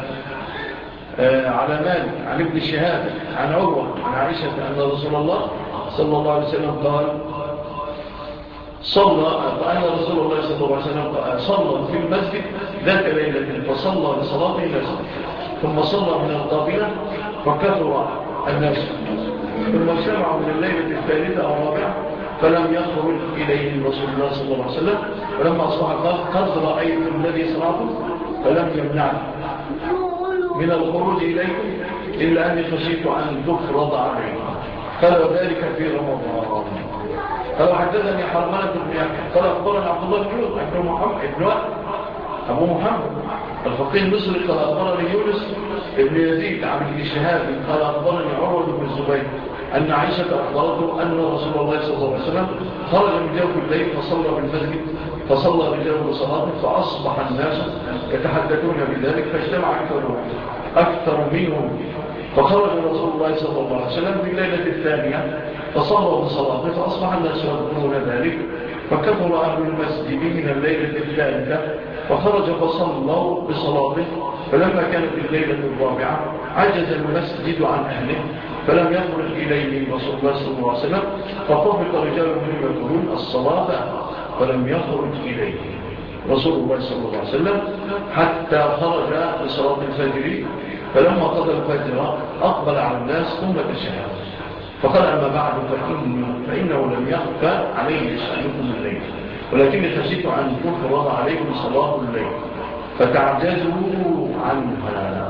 Speaker 1: عن ابن شهاب عن عروة عن عائشة أن رسول الله صلى الله عليه وسلم قال أن رسول الله صلى الله عليه وسلم صلى في المسجد ذات ليلة فصلى لصلاة الناس ثم صلى من القابلة فكثر الناس ثم اجتمعوا من الليلة الثالثة أو الرابعة فلم يخرج إليه رسول الله صلى الله عليه وسلم. فلما أصبح قال قد رأيت الذي صنعته فلم يمنعني من الخروج إليكم إلا أني خشيت أن تفرض عليكم. قال وذلك في رمضان. قال حدثني حرمانة بن يحيى قال أخبرنا عبد الله بن محمد أبو محمد الفقيه المصري قال أخبرني يونس بن يزيد عن ابن شهاب قال أخبرني عروة بن الزبير أن عائشة أخبرته أن رسول الله صلى الله عليه وسلم خرج من جوف الليل فصلى في المسجد فصلى رجاله صلاته فأصبح الناس يتحدثون بذلك فاجتمع أكثر منهم فخرج رسول الله صلى الله عليه وسلم في الليلة الثانية فصلوا بصلاته فأصبح الناس يذكرون ذلك فكثر أهل المسجد من الليلة الثالثة فخرج فصلوا بصلاته. فلما كانت الليلة الرابعة عجز المسجد عن أهله فلم يخرج إليه رسول الله صلى الله عليه وسلم فطفق رجال منهم يقولون الصلاة فلم يخرج إليه رسول الله صلى الله عليه وسلم حتى خرج بصلاة الفجر. فلما قضى الفجر أقبل على الناس ثم تشهد فقال أما بعد فإنه لم يخفى عليه شأنكم الليل ولكني خشيت أن تفرض عليكم صلاة الليل فتعجزوا عنها.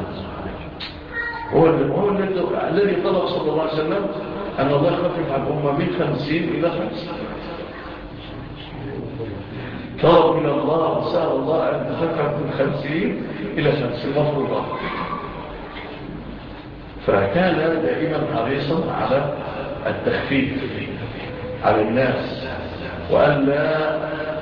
Speaker 1: هو الذي طلب صلى الله عليه وسلم أن الله يخفف عن الأمة من 50 إلى 50. طلب من الله وسأل الله أن تخفف من 50 إلى 50 مفروضات. فكان دائما حريصا على التخفيف على الناس وأن لا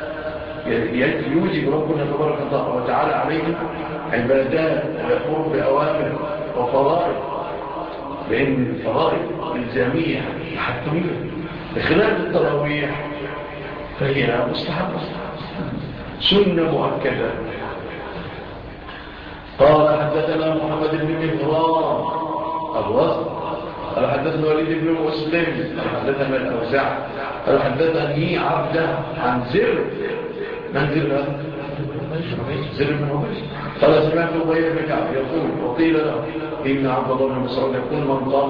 Speaker 1: يوجب ربنا تبارك وتعالى عليهم عبادات ويقوم بأوامر وفرائض، لأن الفرائض الجامية حتمية بخلاف التراويح فهي مستحبة سنة مؤكدة. قال حدثنا محمد بن مهران الوزن قال حدثنا وليد بن مسلم قال حدثنا الأوزاعي قال حدثني عبده عن زر من زر بن عبيد قال سمعت أبي بن كعب يقول وقيل له إن عبد الله بن مسعود يقول من قام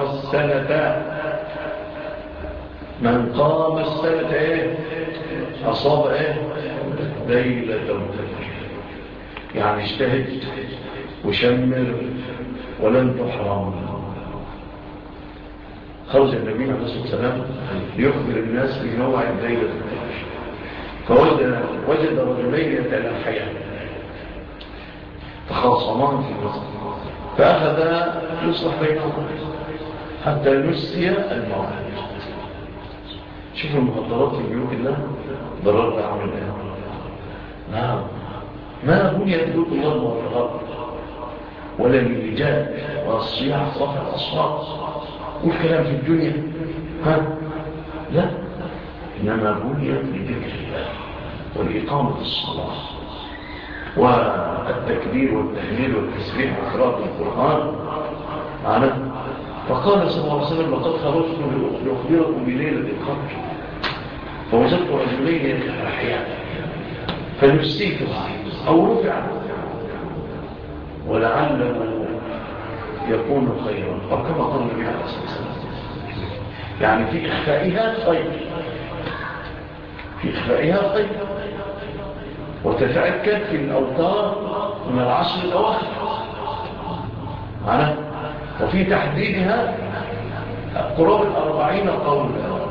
Speaker 1: السنة أصاب ليلة القدر يعني اجتهد وشمر ولن تحرم. خرج النبي عليه الصلاة والسلام ليخبر الناس بموعد ليلة القدر فوجد رجلين يتلاحيان تخاصمان في المسجد فأخذ يصلح بينهم حتى نسي الموعد. شوفوا المخدرات في بيوت الله ضرر عمل نعم ما بنيت بيوت الله المخدرات ولا اللجان والصياح صفع الأصوات والكلام في الدنيا لا إنما بنيت لذكر الله والإقامة الصلاة والتكبير والتهليل والتسبيح وقراءة القرآن معنا. فقال صلى الله عليه وسلم لقد خرجت لأخبركم بليلة القدر فوجدت رجلين يتلاحيان فنسيتها أو رفع ولعله يكون خيرا أو كما قال النبي عليه الصلاة والسلام يعني في إخفائها خير وتتأكد في الأوتار من العشر الأواخر معنا. وفي تحديدها قرابة 40 قولا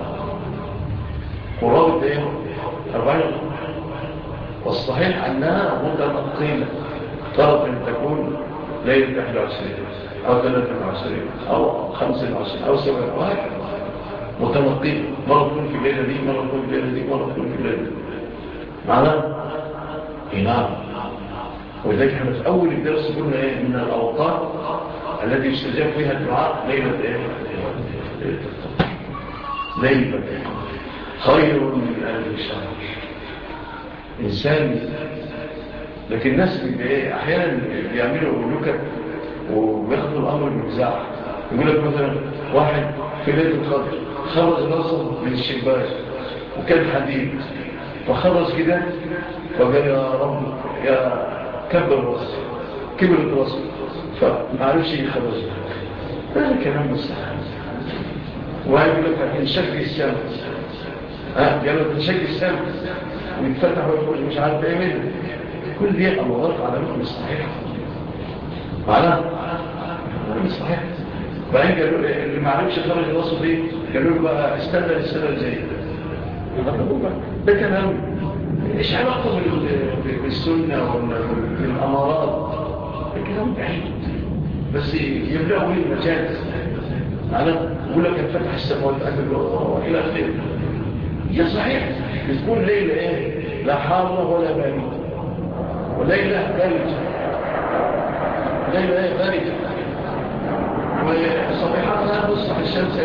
Speaker 1: قرابة 40 والصحيح أنها متنقلة طرف أن تكون ليلة 21 أو 23 أو 25 أو 27 متنقلة مرة تكون في الليلة دي مرة تكون في الليلة دي مرة تكون في الليلة دي معنا. نعم وذلك احنا في أول الدرس قلنا من الأوقات التي يستجاب فيها الدعاء ليلة ليلة خير من ألف شهر إنسان. لكن الناس أحيانا بيعملوا نكت وياخذوا الأمر بالمزاح. يقول لك مثلا واحد في ليلة القدر خرج راسه من الشباك وكان حديد فخرج كده وقال يا رب يا كبر راسه كبرت راسه فمعرفش يخرج. هذا كلام مستحيل. ويقول لك هتنشك الشمس قالوا تنشك الشمس ويتفتح ويخرج مش عارف ايه منه. كل دي امارات علامات مستحيله معناها مش صحيح. بعدين قالوا اللي ما عرفش خرج راسه دي قالوا له بقى استنى للسنه الجايه. ده كلام ايش علاقه بالسنه والامارات؟ ده كلام بعيد بس يبداوا ليه المجالس معنا. يقول لك انفتح السماوات الى اخره. هي صحيح بتكون ليله لا حاره ولا بارده وليله بارده ليله بارده وصبيحتها تصبح الشمس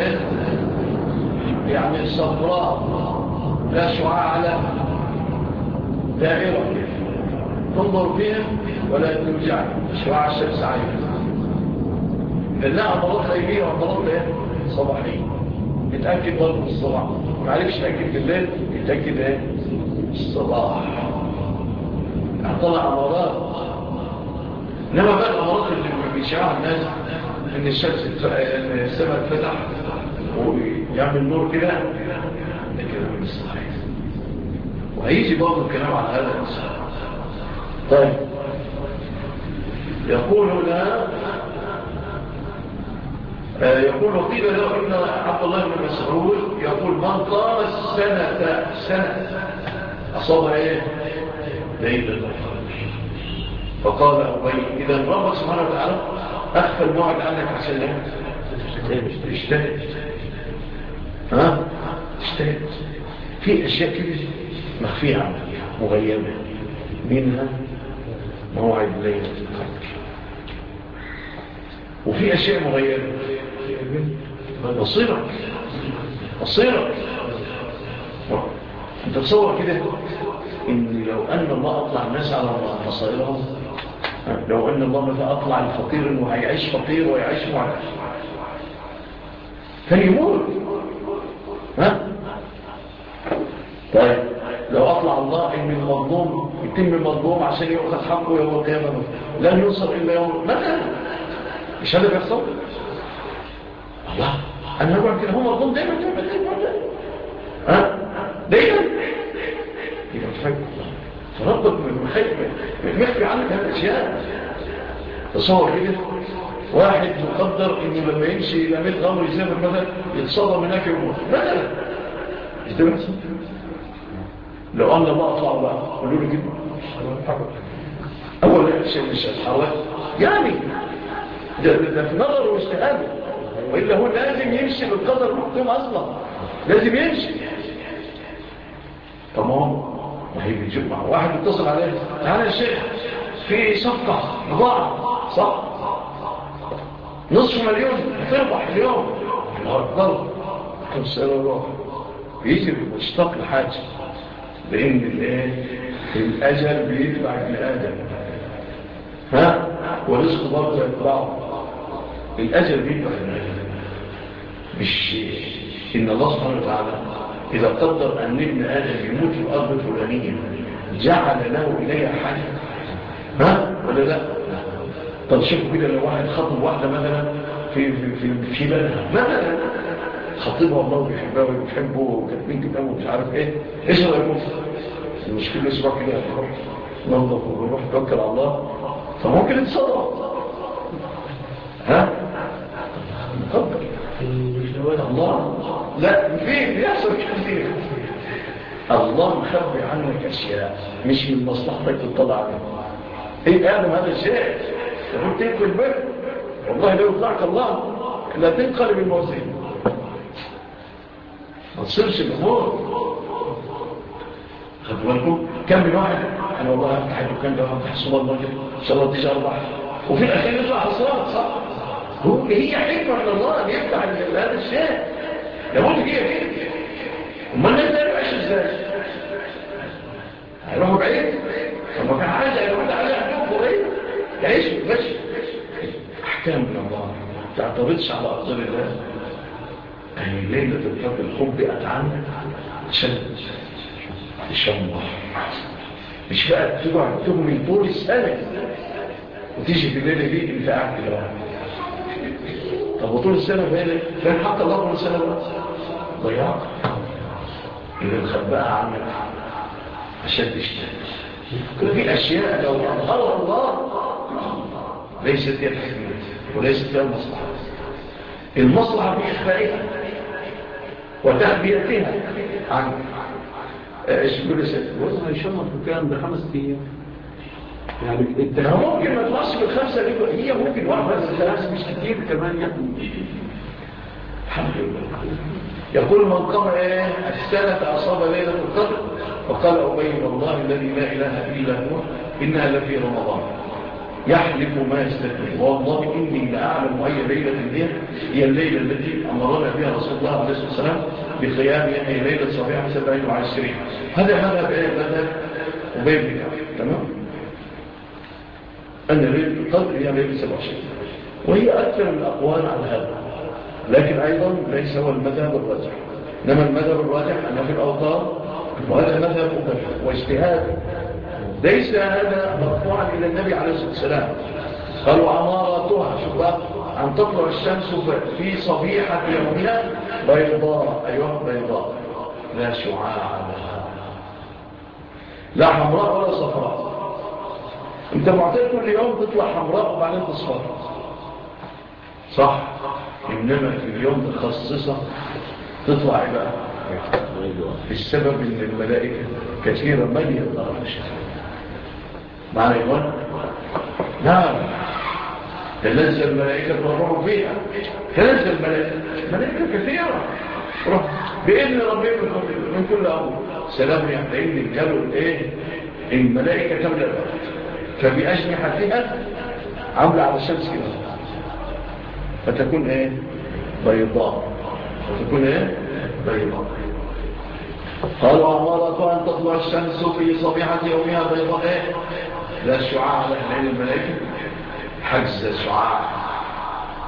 Speaker 1: يعني صفراء لا شعاع لها دائرة تنظر فيها ولا توجع شعاع الشمس عليها. لأنها أمرات ليلية وأمرات صباحية. يتأكد برضه الصباح ما عرفش يتأكد بالليل يتأكد الصباح. طلع أمرات. إنما بقى الأمرات اللي بيشعها الناس إن الشمس إن السماء اتفتح ويعمل نور كده ده كلام مش صحيح. وهيجي برضه الكلام على هذا الإنسان. طيب يقول هنا يقول وقيل له إن عبد الله بن مسعود يقول من قام سنة أصاب ليلة القدر. فقال أبي إذا ربك سبحانه وتعالى أخفى الموعد عنك عشان تجتهد تجتهد في أشياء كده مخفية عنك مغيبة منها موعد ليلة القدر. وفي أشياء مغيبة بصيرك انت تصور كده ان لو ان الله اطلع الناس على بصائرهم لو ان الله مثلا اطلع الفقير انه هيعيش فقير ويعيش معلش فيموت. ها؟ طيب لو أطلع الله إن المظلوم يتم المظلوم عشان يأخذ حقه يوم القيامة لن يوصل إلا يوم مثلا، مش هذا بيحصل؟ الله أنا أقول كده هو مظلوم دايما ها؟ دايما يبقى تفكر فربك من مخفي عنك هذه الأشياء. تصور كده واحد يقدر إنه لما يمشي إلى 100 غمر يسافر مثلا يتصدم هناك يموت مثلا، مش ده بيحصل؟ لو أن الله أطلع بقى قولوا له كده أول شيء مش هتحرك يعني ده في نظر واجتهاده، وإلا هو لازم يمشي بالقدر المحكوم أصلا، لازم يمشي. تمام. ما هي بتجيب مع واحد يتصل عليه تعالى يا شيخ في صفقة بضاعة صح $500,000 هتربح اليوم الأرض تنسل الله بيجي مشتاق لحاجة، لأن الأجل بيتبع ابن آدم ها ورزق برضه يتبعه. الأجل بيتبع ابن آدم، مش إن الله سبحانه وتعالى إذا قدر أن ابن آدم يموت في الأرض الفلانية جعل له إليها حاجة ها ولا لا؟ طب شوفوا كده لو واحد خطب واحدة مثلا في بلدها مثلا خطيبها الله بيحبها ويحبه وكاتبين كتابه ومش عارف ايش رأيكم؟ مش كل اسبوع كده يروح ننظف ويروح يتوكل على الله، فممكن يتصرف ها؟ نقدر الله لا فين بيحصل كثير. الله مخبي عنك اشياء مش من مصلحتك تطلع عليها. ايه ادم هذا الشيء لابد تنقل به، والله لو يطلعك الله لا تنقلب الموازين، ما تصيرش الامور. خدوا بالكم كم من واحد انا والله افتح الدكان ده وافتح السوبر ماركت ان شاء الله تيجي ارباح وفي الاخير يطلع خساره صح؟ هي حكمه من الله ان يفتح هذا الشيء لابد هي كده. امال الناس ده يعيش ازاي؟ هيروحوا بعيد؟ طب ما كان حاجه يروحوا على عندهم قريب يعيشوا ماشي. احكام من الله ما تعترضش على اقدار الله. يعني ليله القدر الحب عنك عشان تشمر، مش بقى تقعد تهمل طول السنه وتيجي في الليله دي انت قاعد كده. طب وطول السنه فين حق الله طول السنه بقى؟ ضيعت إذا خبأها عنك أشد اشتاك. في أشياء لو أظهرها الله ليست هي الحكمة وليست هي المصلحة. المصلحة في إخفائها وتخبئتها عنك. ايش تقول سيد؟
Speaker 2: والله يشمر في الكلام ده 5 أيام يعني
Speaker 1: ممكن ما تلاحظش بالخمسة دي، هي ممكن واحدة بس
Speaker 2: مش كتير كمان يعني.
Speaker 1: الحمد لله. يقول من قام السنة أصاب ليلة القدر فقال أبي والله الذي لا إله إلا هو إنها لفي رمضان يحلف ما يستثني والله إني لأعلم أي ليلة هي الليلة التي أمرنا بها رسول الله عليه الصلاة والسلام بقيامها هي ليلة صبيحة 27. هذا مذهب أبي بن كعب تمام؟ أن ليلة القدر هي ليلة 27 وهي أكثر من الأقوال على هذا، لكن أيضا ليس هو المذهب الراجح، إنما المذهب الراجح أنه في الأوطار، وهذا مذهب أبي واجتهاد ليس هذا مرفوعا إلى النبي عليه الصلاة والسلام. قالوا عماراتها شباب أن تطلع الشمس في صبيحة يومها بيضاء، أيها بيضاء لا شعاع لها لا حمراء ولا صفراء. انت معتاد كل يوم تطلع حمراء وبعدين تصفر صح؟ إنما في اليوم تخصصة تطلع بقى السبب ان الملائكة كثيرا ما يطلعش معنى يقول نعم تنزل الملائكة والروح فيها، تنزل ملائكة كثيرة بإذن ربهم من كل أمر سلام يحتاجين قالوا الملائكة تملأ فبأجنحتها عاملة على الشمس كده فتكون بيضاء، فتكون بيضاء. قالوا عمارة أن تطلع الشمس في صبيحة يومها بيضاء لا شعاع لها لأن الملائكة حجز شعاع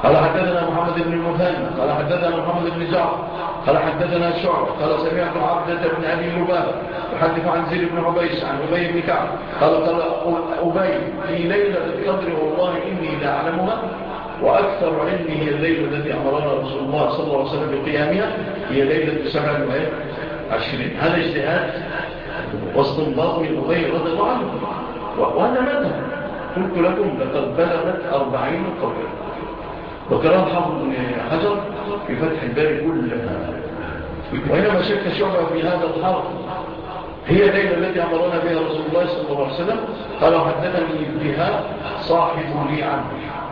Speaker 1: قال حدثنا محمد بن المثنى قال حدثنا محمد بن جعفر قال حدثنا شعبة قال سمعت عبدة بن أبي لبابة يحدث عن زيد بن عبيس عن أبي بن كعب قال أبي في ليلة القدر والله إني لأعلمها وأكثر علمي هي الليلة التي أمرنا رسول الله صلى الله عليه وسلم بقيامها هي ليلة 27. هذا اجتهاد واستنباط من أبي رضي الله عنه وأنا ماذا قلت لكم لقد بلغت 40 قولا. وكلام حافظ بن حجر في فتح الباري كلها. وإنما شك شعبة في هذا الحرف هي الليلة التي أمرنا بها رسول الله صلى الله عليه وسلم قال حدثني بها صاحب لي عنه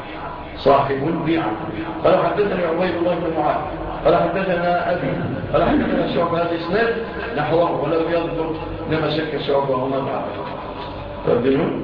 Speaker 1: قال حدثني عبيد الله بن معاذ قال حدثنا أبي قال حدثنا شعبة هذا إسناد نحوه ولو يذكر إنما شك شعبة وما بعد. تقدمون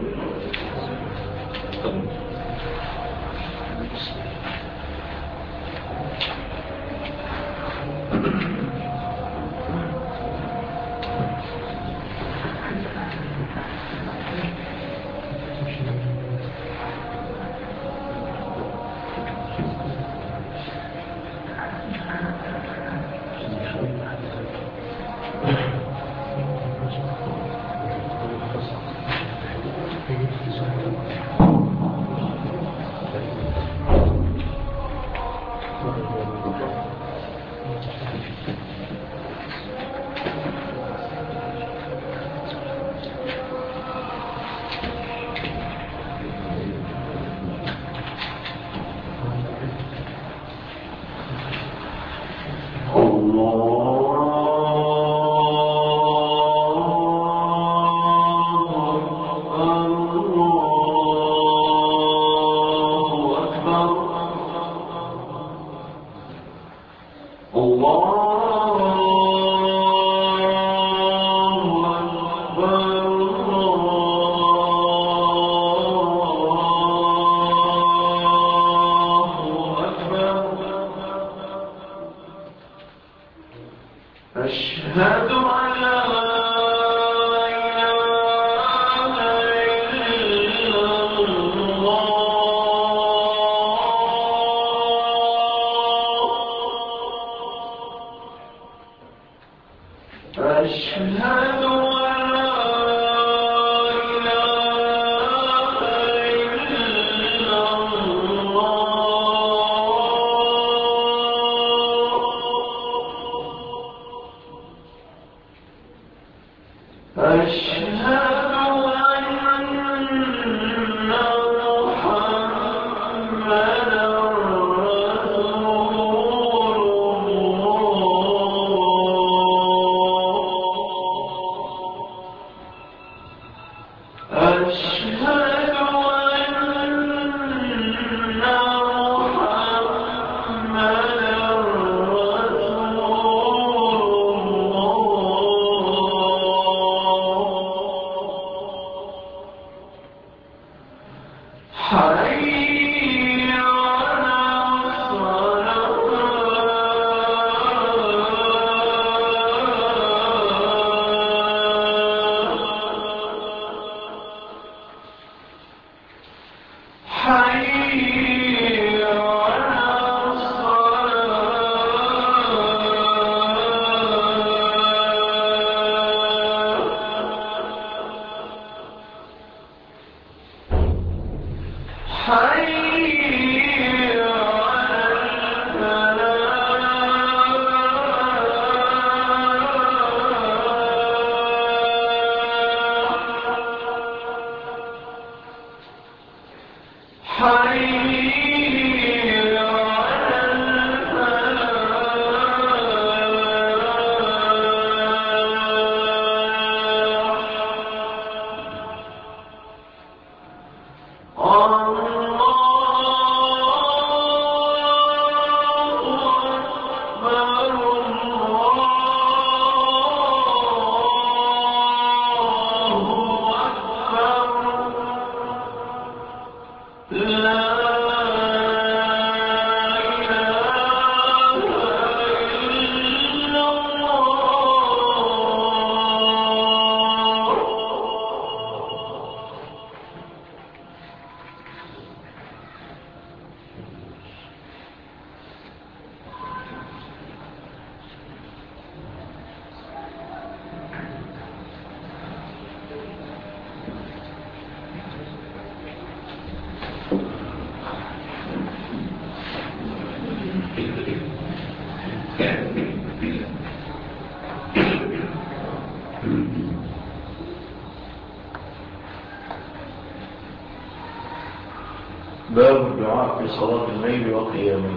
Speaker 1: باب الدعاء في صلاة الليل وقيامه.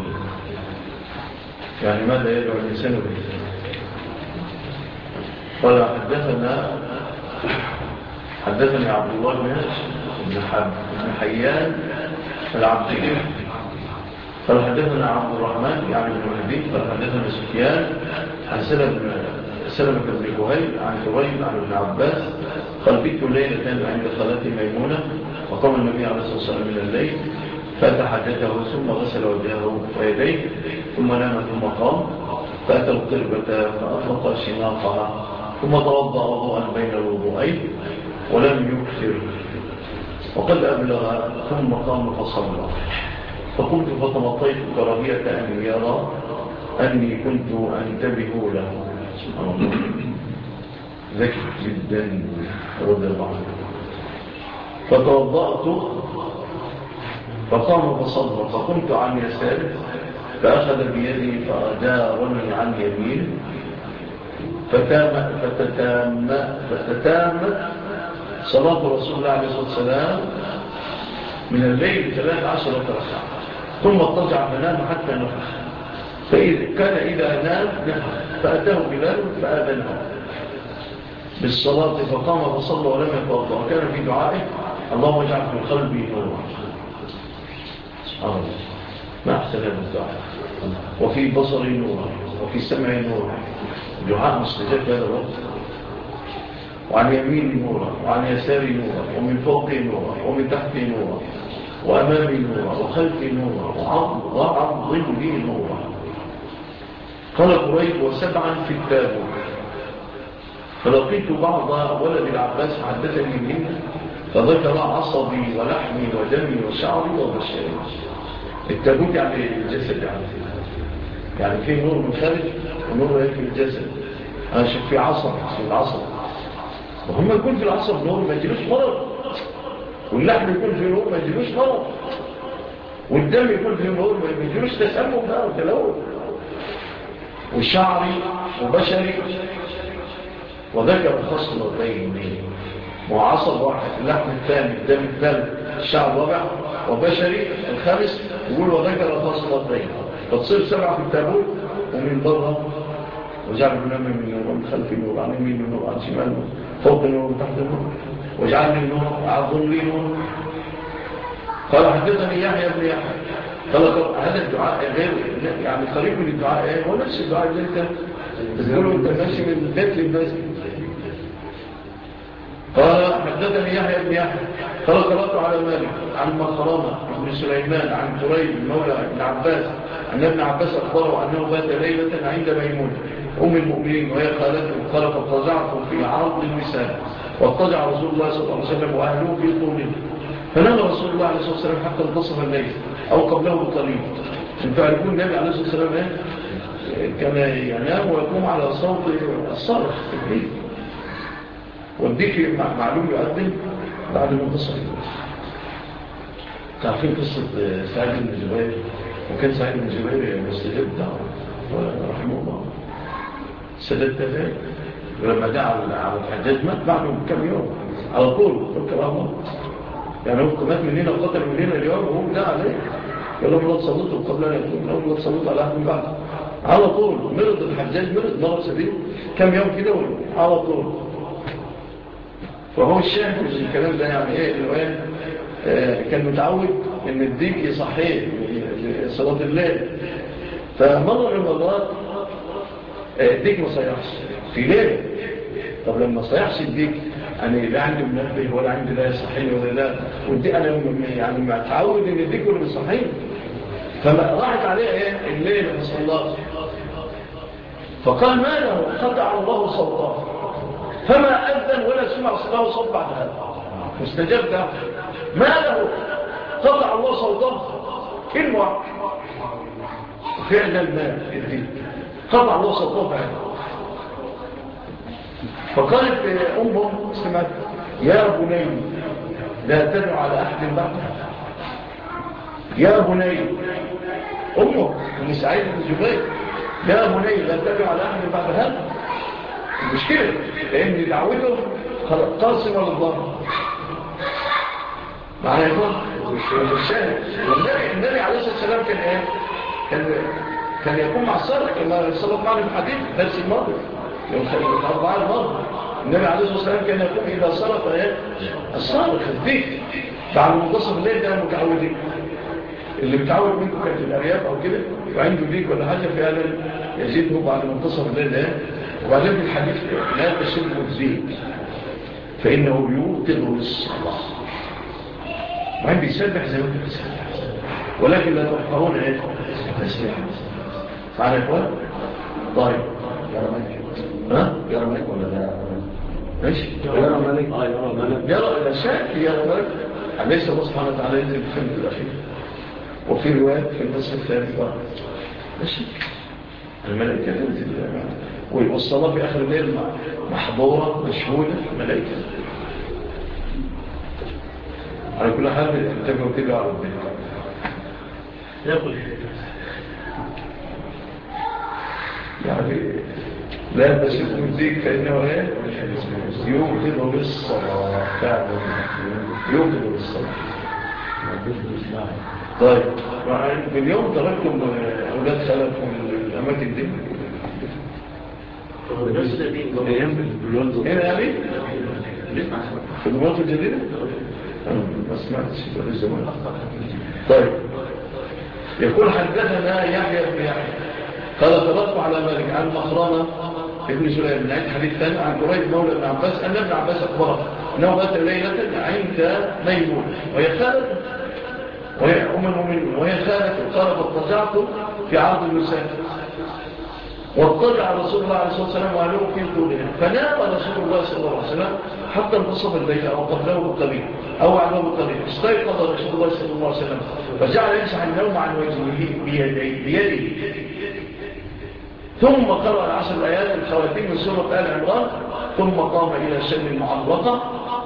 Speaker 1: يعني ماذا يدعو الإنسان به؟ قال حدثني عبد الله بن حيان العبدي قال حدثنا عبد الرحمن يعني بن مهدي قال حدثنا سفيان عن سلمة بن كهيل عن كريم عن ابن عباس قال بيت ليلة عند خالتي ميمونة وقام النبي عليه الصلاة والسلام من الليل فأتى حاجته ثم غسل وجهه ويديه ثم نام ثم قام فأتى القربة فأطلق شناقها ثم توضأ وضوءا بين الوضوءين ولم يكثر وقد أبلغ ثم قام فصلى فقمت فتمطيت كراهية أن يرى أني كنت أنتبه له. ذكي جدا رضي الله عنه. فتوضأت فقام فصلى فقمت عن يساره فأخذ بيدي فأدارني عن يمين فتتامت صلاة رسول الله عليه الصلاة والسلام من الليل 13 ركعة ثم اضطجع فنام حتى نفخ كان إذا نام نفخ فأتاه بلال فآذنه بالصلاة فقام فصلى ولم يتوضأ وكان في دعائه اللهم اجعل في قلبي نورا. سبحان الله ما أحسن هذا الدعاء. وفي بصري نورا وفي سمعي نورا دعاء مستجاب هذا الوقت. وعن يميني نورا وعن يساري نورا ومن فوقي نورا ومن تحتي نورا وأمامي نورا وخلفي نورا وعرض لي نورا. قال قريب وسبعا في التابوت فلقيت بعض ولد العباس حدثني منه فذكر عصبي ولحمي ودمي وشعري وبشري. التابوت يعني الجسد يعني فيه نور من خارج ونور في الجسد. أنا شوف في عصب اسمه العصب وهم يكون في العصب نور ما يجيلوش مرض واللحم يكون في نور ما يجيلوش مرض والدم يكون في نور ما يجيلوش تسمم بقى وتلوث وشعري وبشري وذكر خصلتين وعصب واحد اللحم الثاني الدم الثالث الشعر الرابع وبشري الخامس يقول وذكر خصلتين فتصير 7 في التابوت ومن بره وجعل النور من نور ومن خلف نور عن يمين نور عن شمال نور فوق نور وتحت نور وجعل لي نور أعظم لي نور. قال حدثني يحيى بن يحيى قال هذا الدعاء غير يعني قريب من الدعاء هو نفس الدعاء اللي انت تقوله انت ماشي من البيت للمسجد. قال حدثني يحيى بن يحيى قال قرأت على مالك عن مخرمة بن سليمان عن قريب مولى ابن عباس أن ابن عباس أخبره أنه بات ليلة عند ميمونة أم المؤمنين وهي خالته قال فاضطجعت في عرض النساء واضطجع رسول الله صلى الله عليه وسلم وأهله في طوله فنام رسول الله عليه الصلاة والسلام حتى انتصف الليل أو قبله بقليل. انتوا عارفون النبي عليه الصلاة والسلام كان ينام ويقوم على صوت الصارخ في الليل والديك معلوم يؤذن بعد منتصف الليل. تعرفين قصة سعيد بن جبير وكان سعيد بن جبير مستجاب دعوه رحمه الله سدد تفاق ولما دعا على الحجاج مات بعده بكم يوم على طول فكر الله يعني هو مات مننا وقتل مننا اليوم وهو دعا عليه قال لهم لا تصلتوا قبل أن يكون لهم لا تصلتوا على أحد من بعد على طول مرض الحجاج مرض سبيل كم يوم كده على طول. فهو الشاهد من الكلام ده يعني ايه الوان كان متعود ان الديك يصحيه صلاة الليل فمرة من المرات الديك ما صيحش في ليلة. طب لما صيحش الديك يعني لا عندي منبه ولا عندي لا يصحيني ولا لا والديك انا يعني متعود ان الديك ولا بيصحيني فما راحت عليه الليلة ما صلاش فقال ما له قطع الله صوته فما أذن ولا سمع صلاه صوت بعد هذا مستجاب ده ما له قطع الله صوته كلمة فعلا ما قطع الله صوته فعلا. فقالت أمه سمعت يا بني لا تدعو على أحد بعدها يا بني أمه أم سعيد بن جبير يا بني لا تدعو على أحد بعد هذا المشكلة لأن دعوته قاسمة لله معنا يقول الشاهد النبي عليه الصلاة والسلام كان ايه؟ كان يكون مع الصالح كما سبق معنا في الحديث درس الماضي يوم 4 الماضي. النبي عليه الصلاة والسلام كان يقول إذا صرف الصالح الذكر بعد منتصف الليل ده متعودين. اللي بتعود منكم كان في الأرياف أو كده وعنده ديك ولا حاجة فعلا يزيده بعد منتصف الليل ده. وبعدين في الحديث لا تشربوا الزيت فإنه يوطن للصلاة. وعين بيسبح زي ما انت بتسبح ولكن لا تفقهون ايه تسبح. معنا يا اخوان؟ طيب
Speaker 2: يرى ملك ولا لا؟
Speaker 1: ماشي
Speaker 2: يرى ملك يرى ملك
Speaker 1: يرى الاشياء يرى ملك. أليس الله سبحانه وتعالى ينزل في الخمس الأخير وفي روايات في النصف الثالث ماشي الملائكة تنزل والصلاة في آخر الليل محظورة مشهودة الملائكة. على كل حال تبقوا كده على البيت
Speaker 3: يأكل
Speaker 1: يعني لا تشكوا الذيك فإنه ايه يوقظ بالصلاة فعلا يوقظ بالصلاة. طيب اليوم تركتم أولاد خلفوا الأماكن دي هنا يعني في المناطق الجديدة ما سمعتش في الزمان. طيب يقول حدثنا يحيى بن يحيى قال قرأت على مالك عن مخرمة ابن سليم من عند حديث ثاني عن قريب مولى ابن عباس أن ابن عباس أخبره أنه بات ليلة عند ميمون وهي خالته وهي أم المؤمنين وهي خالته قال فاضطجعت في عرض النساء واضطجع رسول الله عليه الصلاة والسلام وعليه في طولها فنام رسول الله صلى الله عليه وسلم حتى انتصف الليل أو قبله بالقليل أو عليه بالقليل. استيقظ رسول الله صلى الله عليه وسلم فجعل يمسح النوم عن وجهه بيده ثم قرأ العشر الآيات الخواتيم من سورة آل عمران ثم قام إلى شن المعلقة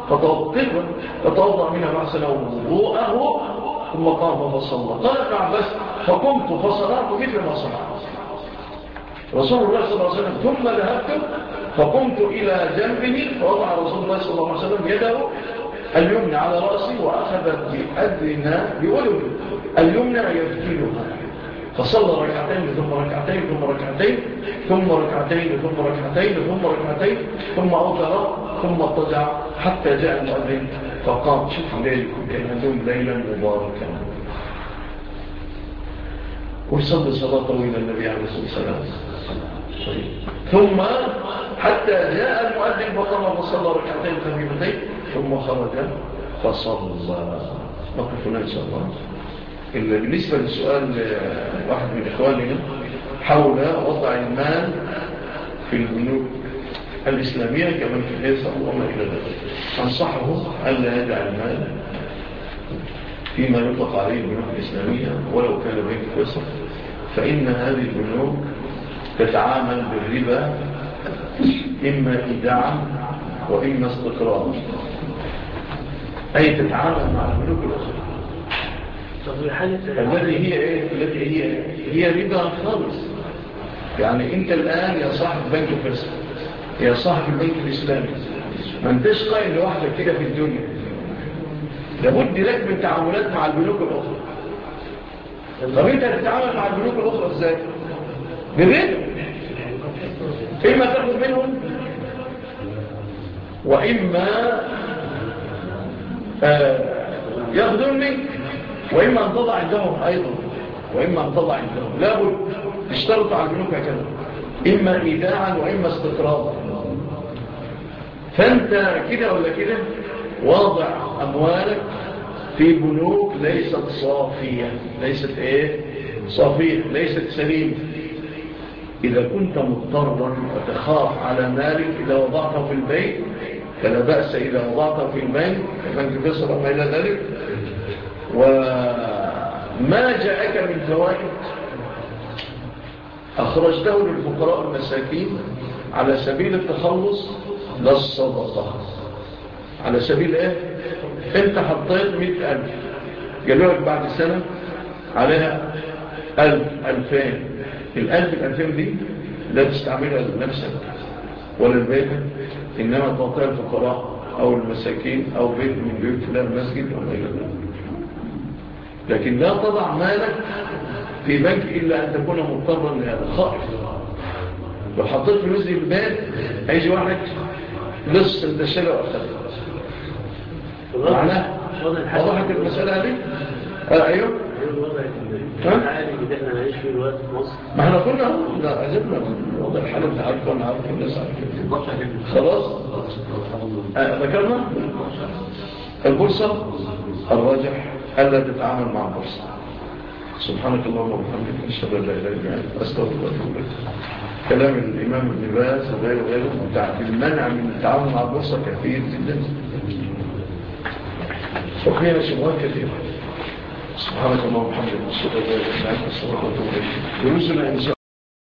Speaker 1: فتوضأ منها فأحسن وضوءه ثم قام فصلى. قال ابن عباس فقمت فصلات مثل ما صنعت رسول الله صلى الله عليه وسلم ثم ذهبت فقمت إلى جنبه فوضع رسول الله صلى الله عليه وسلم يده اليمنى على رأسي وأخذ بأذنى بأذنه اليمنى يفتلها فصلى ركعتين ثم ركعتين ثم ركعتين ثم ركعتين ثم ركعتين ثم ركعتين ثم أوتر ثم اضطجع حتى جاء المؤذن فقام. شوف الليل كان عندهم ليلا مباركا وصلى صلاة طويلة النبي عليه الصلاة والسلام ثم حتى جاء المؤذن فقام فصلى ركعتين خفيفتين ثم خرج فصلى. نقفنا إن شاء الله. بالنسبة للسؤال واحد من إخواننا حول وضع المال في البنوك الإسلامية كمان في الحيث وما إلى ذلك أنصحه ألا يدع المال فيما يطلق عليه البنوك الإسلامية ولو كان بنك فيصل فإن هذه البنوك تتعامل بالربا إما إيداعا وإما استقرارا أي تتعامل مع البنوك الأخرى التي هي ربا خالص. يعني أنت الآن يا صاحب بنك فيصل يا صاحب البنك الإسلامي ما انتش قائم لوحدك كده في الدنيا لابد لك من تعاملات مع البنوك الأخرى. طب أنت تتعامل مع البنوك الأخرى إزاي؟ بالربا إما تأخذ منهم وإما يأخذون منك وإما أن تضع عندهم أيضا وإما أن تضع عندهم. لابد تشترط على البنوك هكذا إما إيداعا وإما استقرارا. فأنت كده ولا كده واضع أموالك في بنوك ليست صافية ليست صافية ليست سليمة. إذا كنت مضطرا وتخاف على مالك إذا وضعته في البيت فلا بأس إذا وضعته في البيت كمان تفسر وما إلى ذلك. وما جاءك من فوائد أخرجته للفقراء المساكين على سبيل التخلص للصدقة. على سبيل انت حطيت 100,000 قالوا لك بعد سنة عليها 1,000 2,000 دي لا تستعملها لنفسك ولا البيت إنما تعطيها الفقراء أو المساكين أو بيت من بيوت فلان مسجد أو غير ذلك. لكن لا تضع مالك في بنك إلا أن تكون مضطرا لهذا خائف. لو حطيت فلوس دي في البنك هيجي واحد لص عند الشجرة وأخذها معناه وضحت المسألة هذه؟ أيوه
Speaker 3: الوضع العالي اللي احنا نعيش فيه الوقت في مصر.
Speaker 1: ما احنا كنا عجبنا الوضع الحالي انت عارف وانا عارف الناس عارفين خلاص. ذكرنا البورصة الراجح ألا تتعامل مع البورصة. سبحانك اللهم وبحمدك أشهد أن لا إله إلا أنت أستغفرك وأتوب إليك. كلام الإمام ابن باز وغيره المنع من التعامل مع البورصة كثير جدا وفيها شبهات كثيرة. سبحانك اللهم وبحمدك أشهد أن لا إله إلا أنت أستغفرك وأتوب إليك. دروسنا إن شاء الله